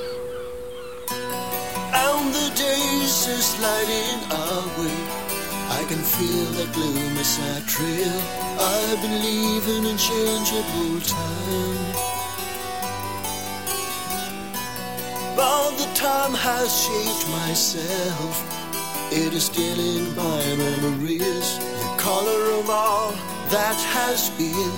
And the days are sliding away. I can feel the gloom as I trail. I've been leaving in changeable time, but the time has shaped myself. It is still in my memories, the color of all that has been.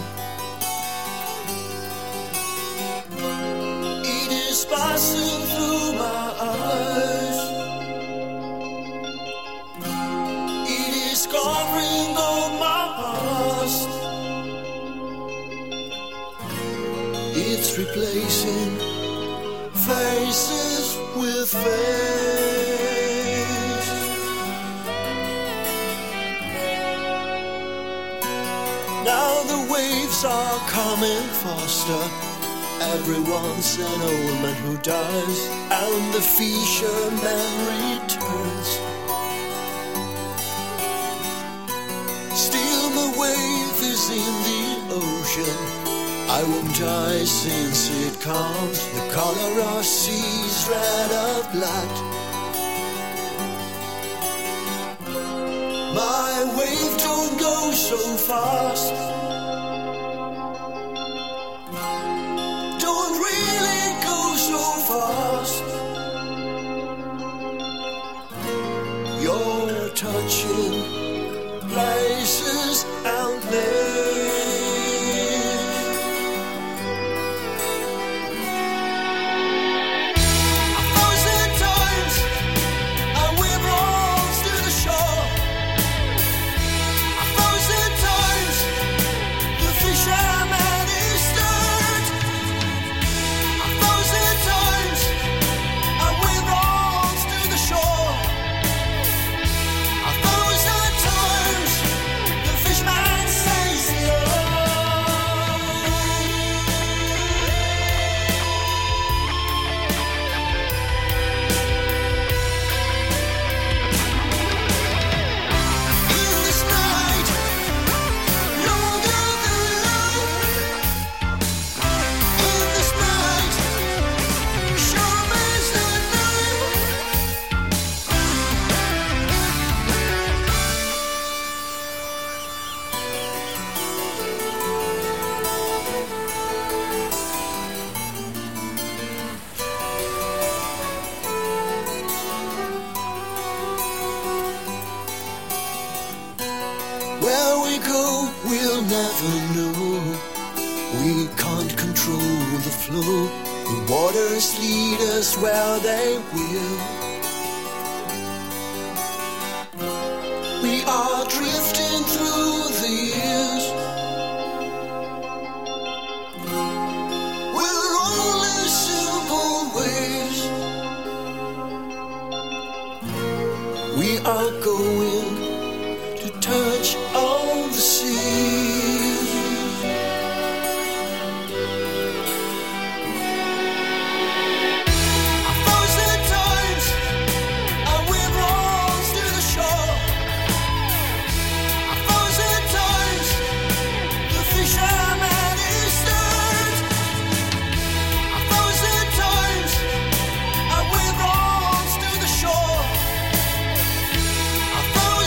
It is passing through my eyes. It is covering all my past. It's replacing faces with face. Now the waves are coming faster. Everyone's an old man who dies, and the fisherman returns. Still the wave is in the ocean. I won't die since it comes. The color of sea's red of blood. My wave don't go so fast. Don't really go so fast. You're touching places and places. Where we go, we'll never know. We can't control the flow. The waters lead us where they will. We are drifting through the years. We're only simple waves. We are going to touch on the sea. A thousand times and we rose to the shore. A thousand times the fisherman is stirred. A thousand times and we rose to the shore. A thousand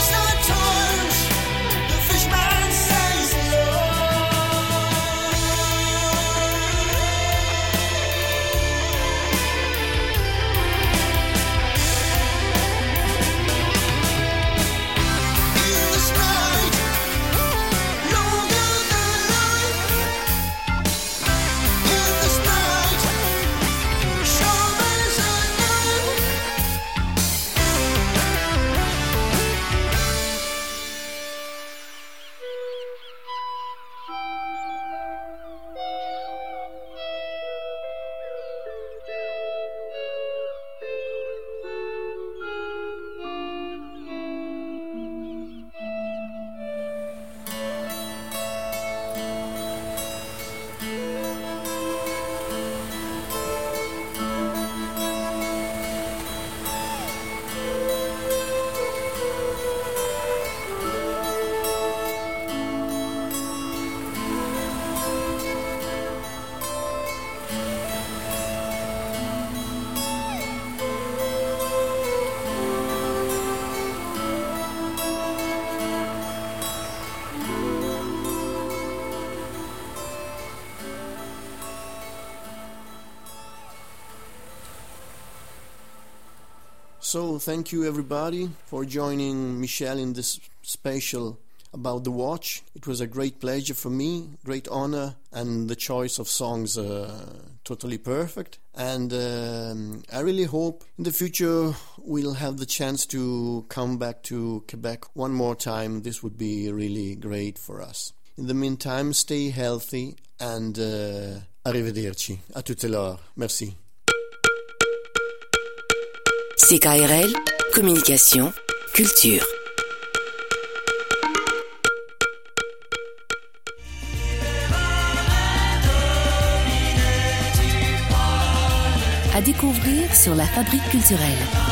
So thank you everybody for joining Michel in this special about the watch. It was a great pleasure for me, great honor, and the choice of songs uh, totally perfect. And um, I really hope in the future we'll have the chance to come back to Quebec one more time. This would be really great for us. In the meantime, stay healthy and uh, arrivederci. À tout à l'heure. Merci. C K R L, communication, culture. À découvrir sur la Fabrique culturelle.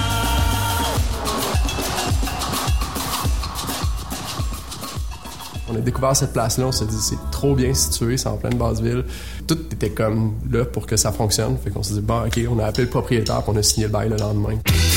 On a découvert cette place-là, on s'est dit c'est trop bien situé, c'est en pleine basse-ville. Tout était comme là pour que ça fonctionne. Fait qu'on s'est dit bon, ok, on a appelé le propriétaire et on a signé le bail le lendemain.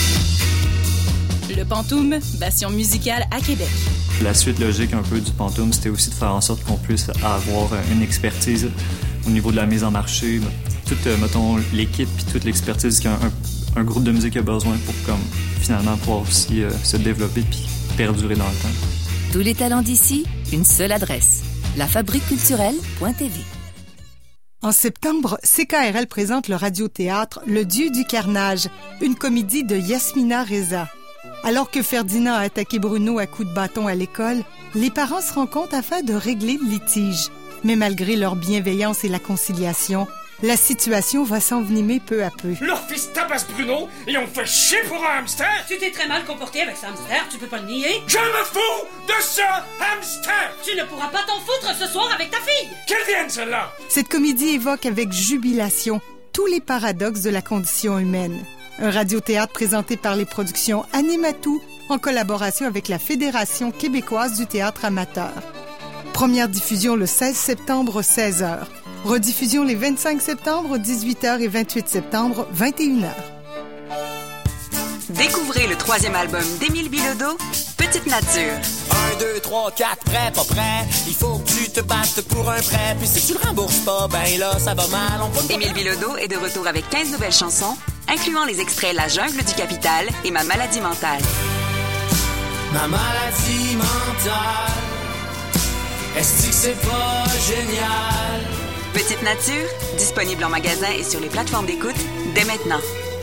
Le Pantoum, bastion musicale à Québec. La suite logique un peu du Pantoum, c'était aussi de faire en sorte qu'on puisse avoir une expertise au niveau de la mise en marché. Toute, euh, mettons, l'équipe et toute l'expertise qu'un un, un groupe de musique a besoin pour comme, finalement pouvoir aussi euh, se développer puis perdurer dans le temps. Tous les talents d'ici, une seule adresse. la fabrique culturelle point t v. En septembre, C K R L présente le radiothéâtre Le Dieu du carnage, une comédie de Yasmina Reza. Alors que Ferdinand a attaqué Bruno à coups de bâton à l'école, les parents se rencontrent afin de régler le litige. Mais malgré leur bienveillance et la conciliation, la situation va s'envenimer peu à peu. Leur fils tabasse Bruno et on fait chier pour un hamster. Tu t'es très mal comporté avec ce hamster, tu peux pas le nier. Je me fous de ce hamster. Tu ne pourras pas t'en foutre ce soir avec ta fille. Qu'elle vienne celle-là. Cette comédie évoque avec jubilation tous les paradoxes de la condition humaine. Un radiothéâtre présenté par les productions Animatou en collaboration avec la Fédération québécoise du théâtre amateur. Première diffusion le seize septembre, seize heures. Rediffusion les vingt-cinq septembre, dix-huit heures et vingt-huit septembre, vingt et une heures. Découvrez le troisième album d'Émile Bilodeau, Petite Nature. Un, deux, trois, quatre, prêt, pas prêt. Il faut que tu te battes pour un prêt. Puis si tu le rembourses pas, ben là, ça va mal. On peut... Émile Bilodeau est de retour avec quinze nouvelles chansons, incluant les extraits La jungle du Capital et Ma maladie mentale. Ma maladie mentale, est-ce que c'est pas génial? Petite Nature, disponible en magasin et sur les plateformes d'écoute dès maintenant.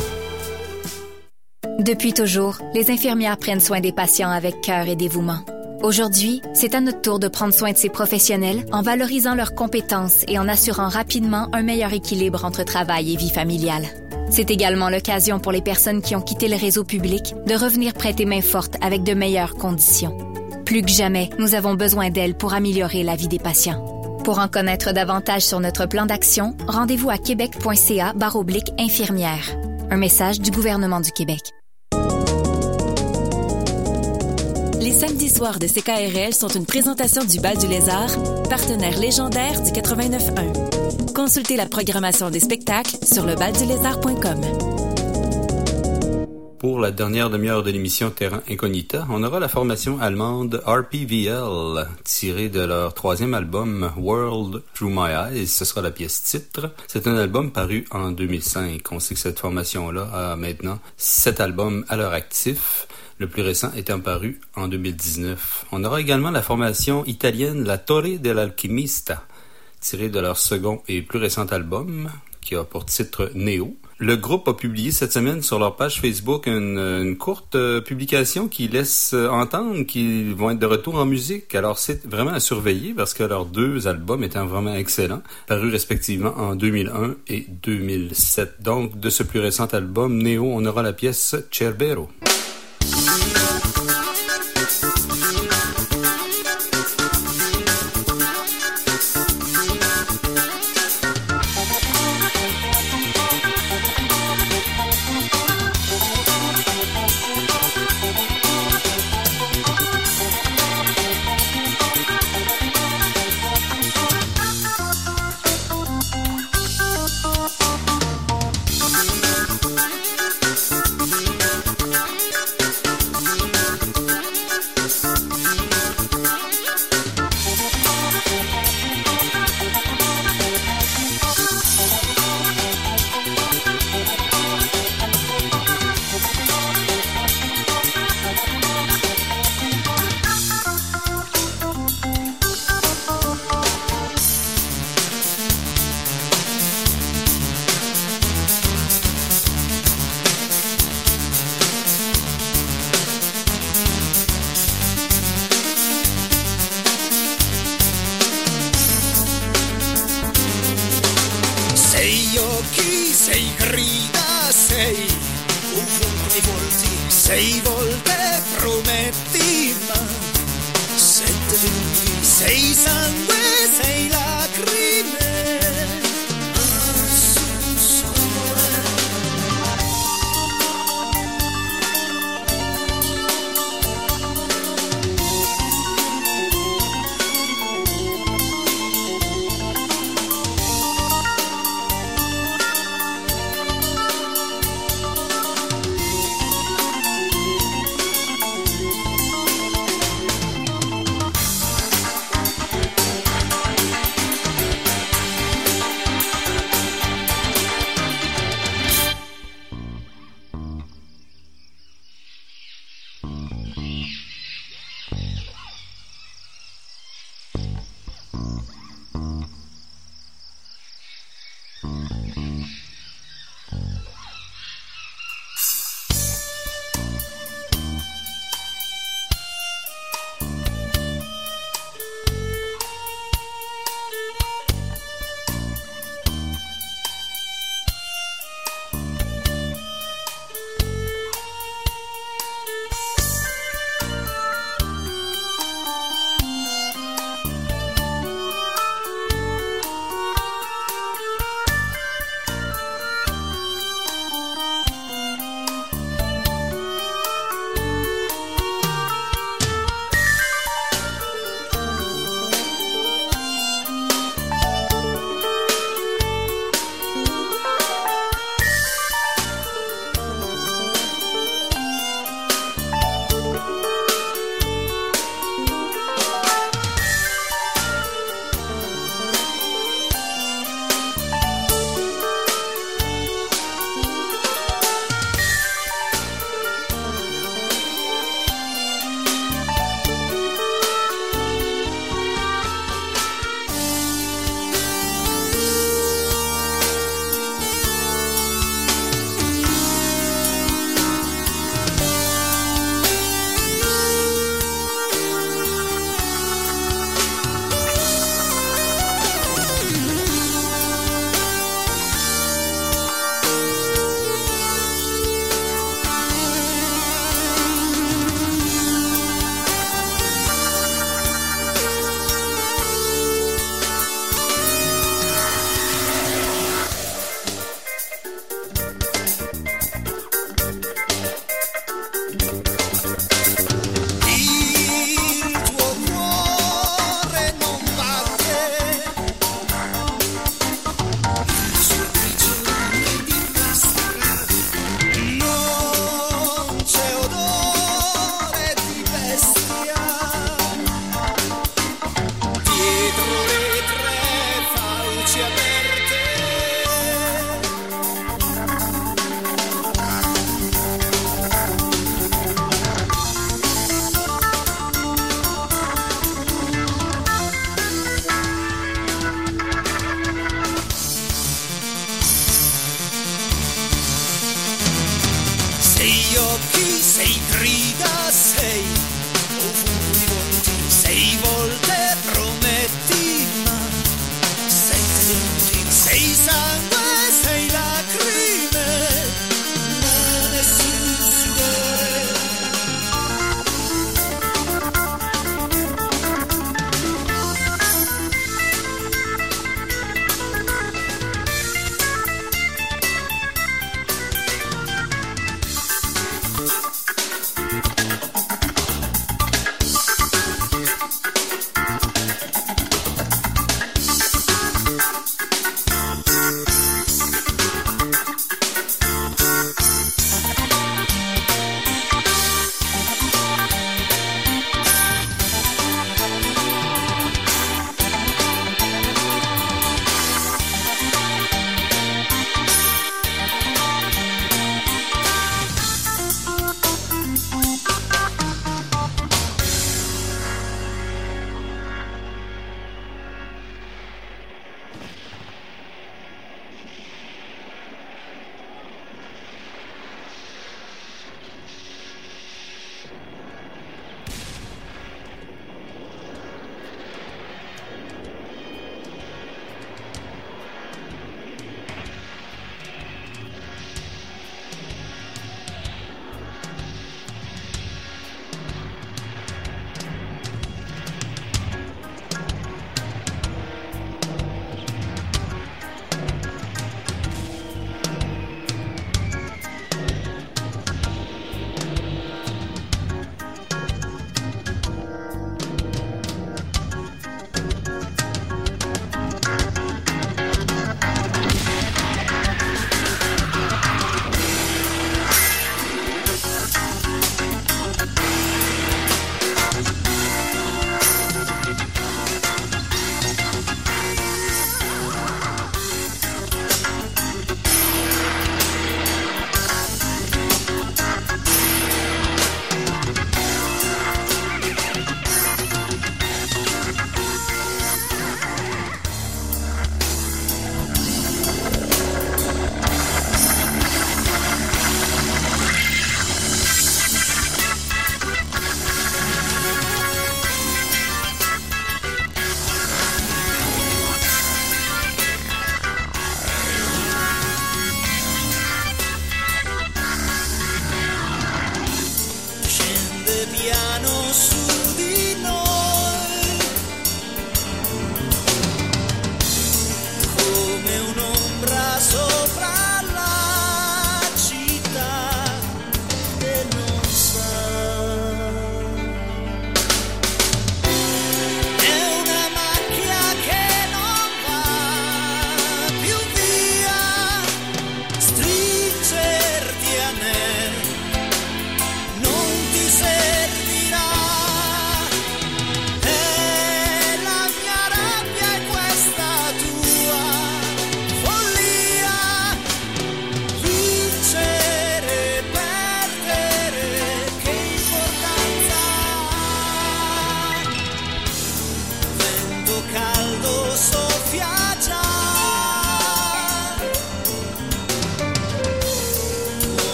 Depuis toujours, les infirmières prennent soin des patients avec cœur et dévouement. Aujourd'hui, c'est à notre tour de prendre soin de ces professionnels en valorisant leurs compétences et en assurant rapidement un meilleur équilibre entre travail et vie familiale. C'est également l'occasion pour les personnes qui ont quitté le réseau public de revenir prêter main forte avec de meilleures conditions. Plus que jamais, nous avons besoin d'elles pour améliorer la vie des patients. Pour en connaître davantage sur notre plan d'action, rendez-vous à québec.ca barre oblique infirmière. Un message du gouvernement du Québec. Les samedis soirs de C K R L sont une présentation du Bal du Lézard, partenaire légendaire du quatre-vingt-neuf un. Consultez la programmation des spectacles sur le bal du lézard point com. Pour la dernière demi-heure de l'émission Terra Incognita, on aura la formation allemande R P V L, tirée de leur troisième album World Through My Eyes. Ce sera la pièce titre. C'est un album paru en deux mille cinq. On sait que cette formation-là a maintenant sept albums à leur actif, le plus récent étant paru en deux mille dix-neuf. On aura également la formation italienne La Torre dell'Alchimista, tirée de leur second et plus récent album, qui a pour titre Neo. Le groupe a publié cette semaine sur leur page Facebook une, une courte euh, publication qui laisse euh, entendre qu'ils vont être de retour en musique. Alors c'est vraiment à surveiller parce que leurs deux albums étant vraiment excellents, parus respectivement en deux mille un et deux mille sept. Donc de ce plus récent album, Neo, on aura la pièce Cerbero. Sei occhi, sei grida, sei ovunque mi volti, sei volte prometti, ma sette minuti, sei sangue, sei lacrime.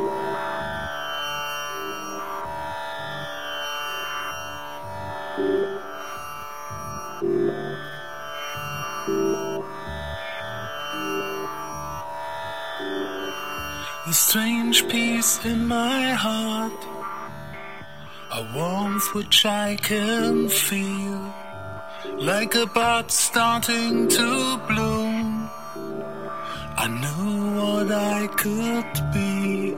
A strange peace in my heart, a warmth which I can feel, like a bud starting to bloom. I knew what I could be.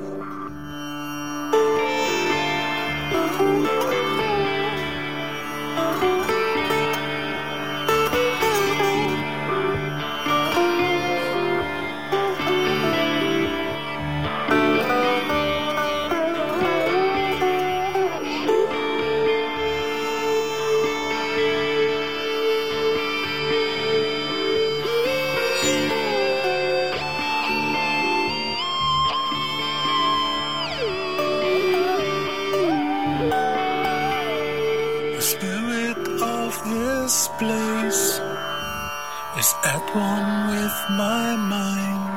Place is at one with my mind.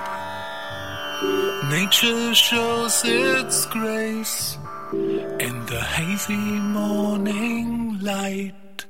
Nature shows its grace in the hazy morning light.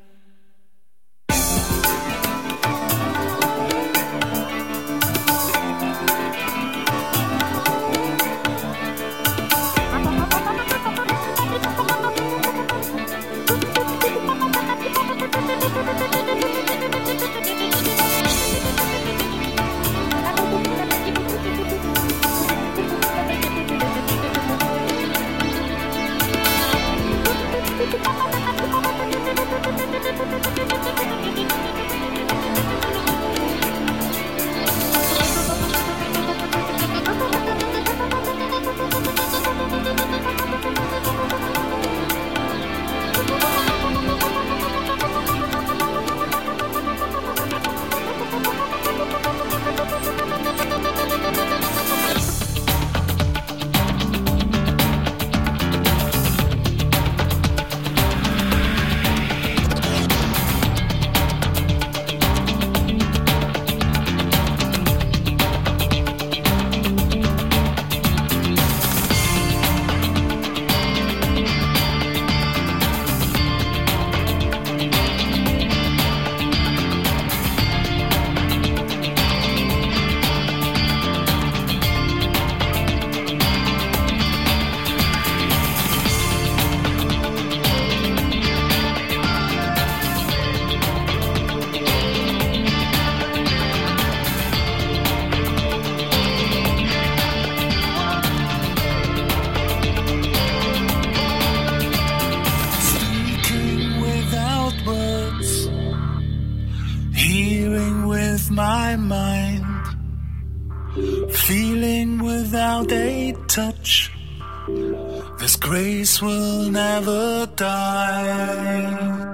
My mind, feeling without a touch, this grace will never die.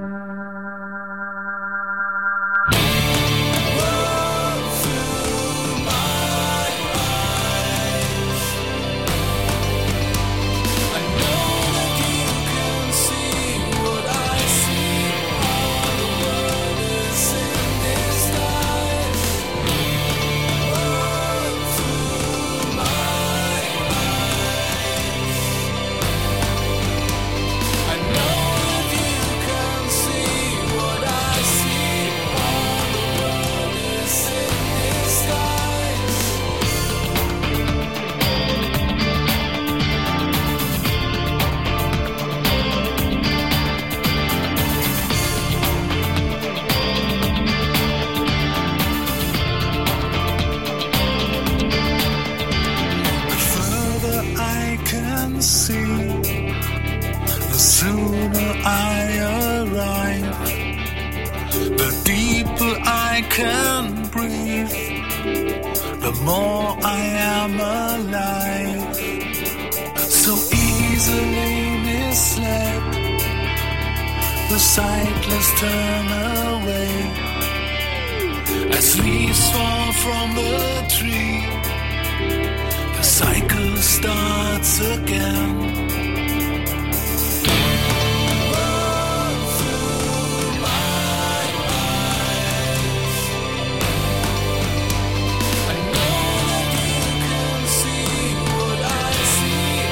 Can breathe, the more I am alive. So easily misled, the sightless turn away as leaves fall from the tree. The cycle starts again. See what I see.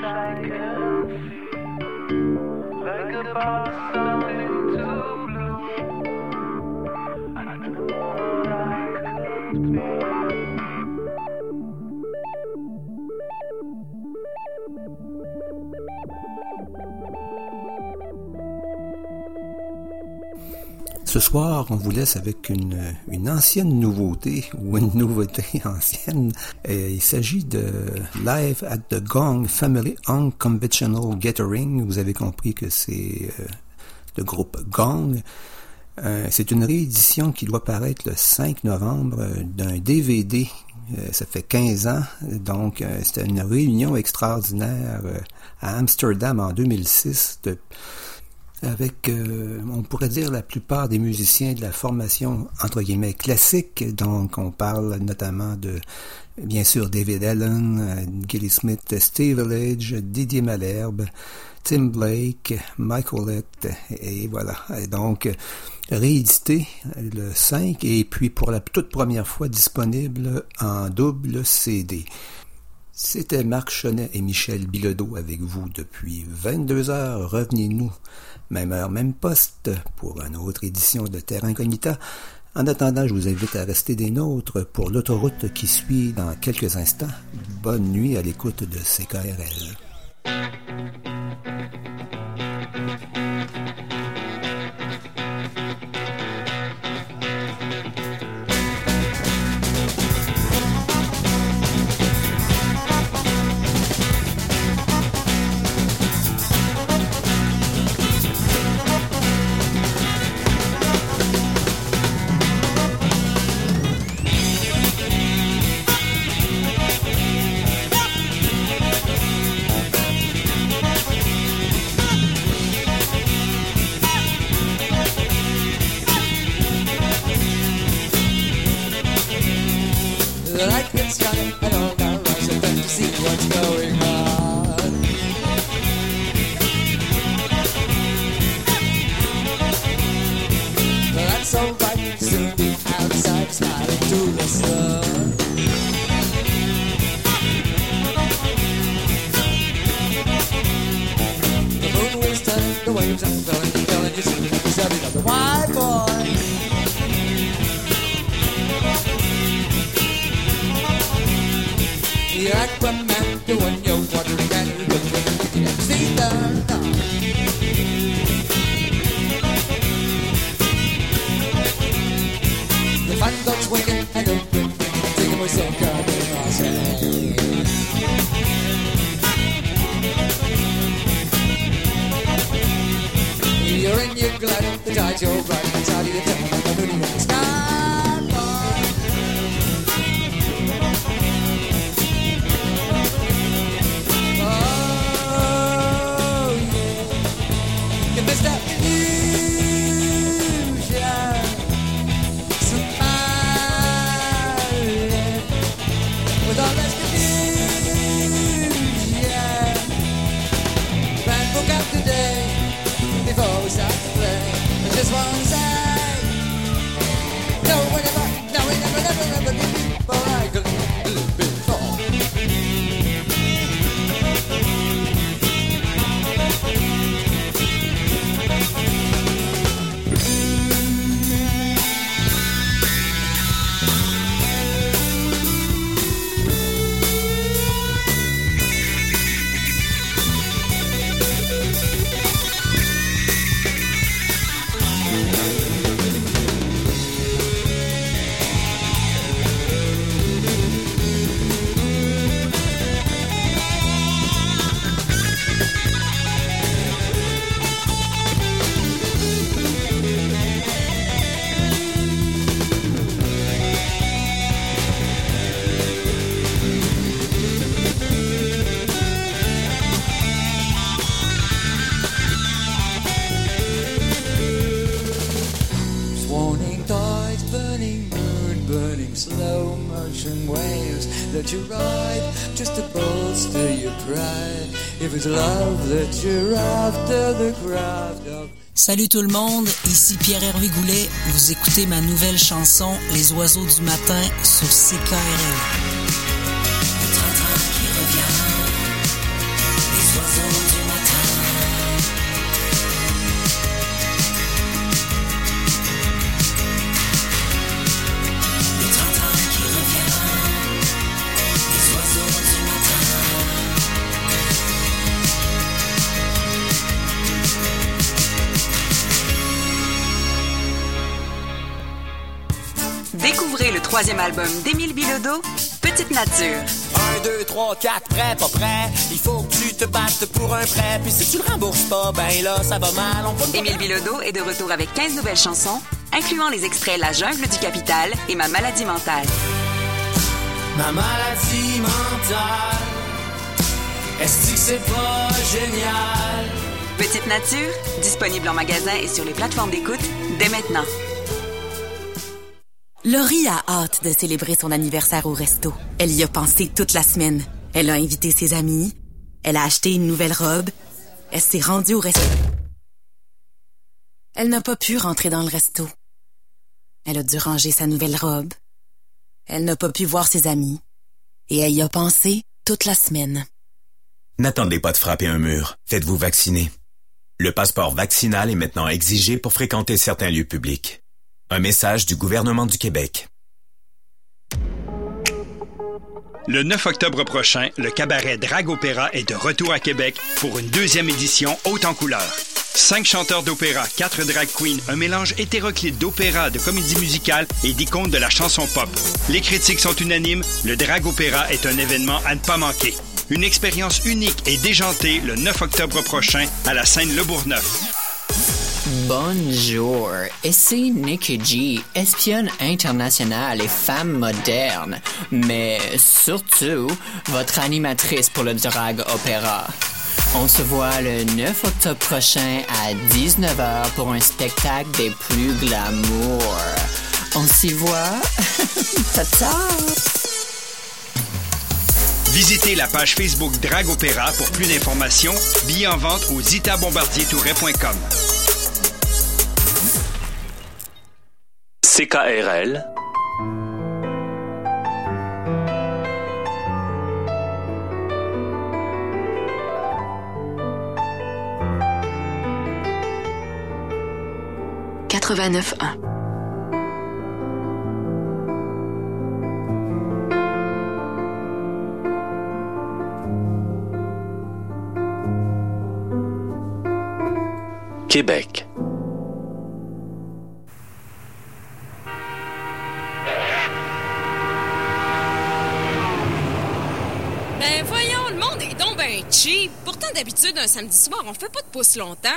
Ce soir, on vous laisse avec une, une ancienne nouveauté, ou une nouveauté ancienne. Et il s'agit de Live at the Gong Family Unconventional Gathering. Vous avez compris que c'est euh, le groupe Gong. Euh, c'est une réédition qui doit paraître le cinq novembre euh, d'un D V D. Euh, ça fait quinze ans. Donc, euh, c'était une réunion extraordinaire euh, à Amsterdam en deux mille six de... avec, euh, on pourrait dire, la plupart des musiciens de la formation, entre guillemets, classique. Donc, on parle notamment de, bien sûr, David Allen, euh, Gilly Smith, Steve Village, Didier Malherbe, Tim Blake, Michael Lett, et voilà. Et donc, réédité le cinq, et puis pour la toute première fois disponible en double C D. C'était Marc Chonet et Michel Bilodeau avec vous depuis vingt-deux heures. Revenez-nous, même heure, même poste, pour une autre édition de Terra Incognita. En attendant, je vous invite à rester des nôtres pour l'autoroute qui suit dans quelques instants. Bonne nuit à l'écoute de C K R L. The light gets shining and all got rise up to see what's going on. Well, that's alright, soon be outside smiling to the sun. The moon will turn, the waves are flowing, going to see the sound of the white boy. The Aquaman doing your watering and you look at the see the The fun goes swinging and open, taking my soul coming on say. You're in your glide, the tides you're right, it's out of your time, the moon in the sky. Mister Illusion, smiling with all this confusion. Man, book out the day before we start to play. I just want to say, no, we never, no, we never, never, never did before I could live before. That you ride just to bolster your pride. If it's love that you're after, the craft of. Salut tout le monde, ici Pierre-Hervé Goulet. Vous écoutez ma nouvelle chanson Les oiseaux du matin sur C K R L. Le train-train qui revient, troisième album d'Émile Bilodeau, Petite Nature. Un, deux, trois, quatre, prêt, pas prêt. Il faut que tu te battes pour un prêt. Puis si tu le rembourses pas, ben là, ça va mal. On peut... Émile Bilodeau est de retour avec quinze nouvelles chansons, incluant les extraits La jungle du Capital et Ma maladie mentale. Ma maladie mentale, est-ce que c'est pas génial? Petite Nature, disponible en magasin et sur les plateformes d'écoute dès maintenant. Laurie a hâte de célébrer son anniversaire au resto. Elle y a pensé toute la semaine. Elle a invité ses amis. Elle a acheté une nouvelle robe. Elle s'est rendue au resto. Elle n'a pas pu rentrer dans le resto. Elle a dû ranger sa nouvelle robe. Elle n'a pas pu voir ses amis. Et elle y a pensé toute la semaine. N'attendez pas de frapper un mur. Faites-vous vacciner. Le passeport vaccinal est maintenant exigé pour fréquenter certains lieux publics. Un message du gouvernement du Québec. Le neuf octobre prochain, le cabaret Drag Opéra est de retour à Québec pour une deuxième édition haute en couleurs. Cinq chanteurs d'opéra, quatre drag queens, un mélange hétéroclite d'opéra, de comédie musicale et d'icônes de la chanson pop. Les critiques sont unanimes, le Drag Opéra est un événement à ne pas manquer. Une expérience unique et déjantée le neuf octobre prochain à la scène Le Bourgneuf. Bonjour, ici Nikki G, espionne internationale et femme moderne, mais surtout votre animatrice pour le Drag Opéra. On se voit le neuf octobre prochain à dix-neuf heures pour un spectacle des plus glamour. On s'y voit? Ta-ta! Visitez la page Facebook Drag Opéra pour plus d'informations. Billets en vente au zita bombardier touret point com. C K R L quatre-vingt-neuf un. Québec. Ben voyons, le monde est donc ben cheap. Pourtant, d'habitude, un samedi soir, on fait pas de pouce longtemps.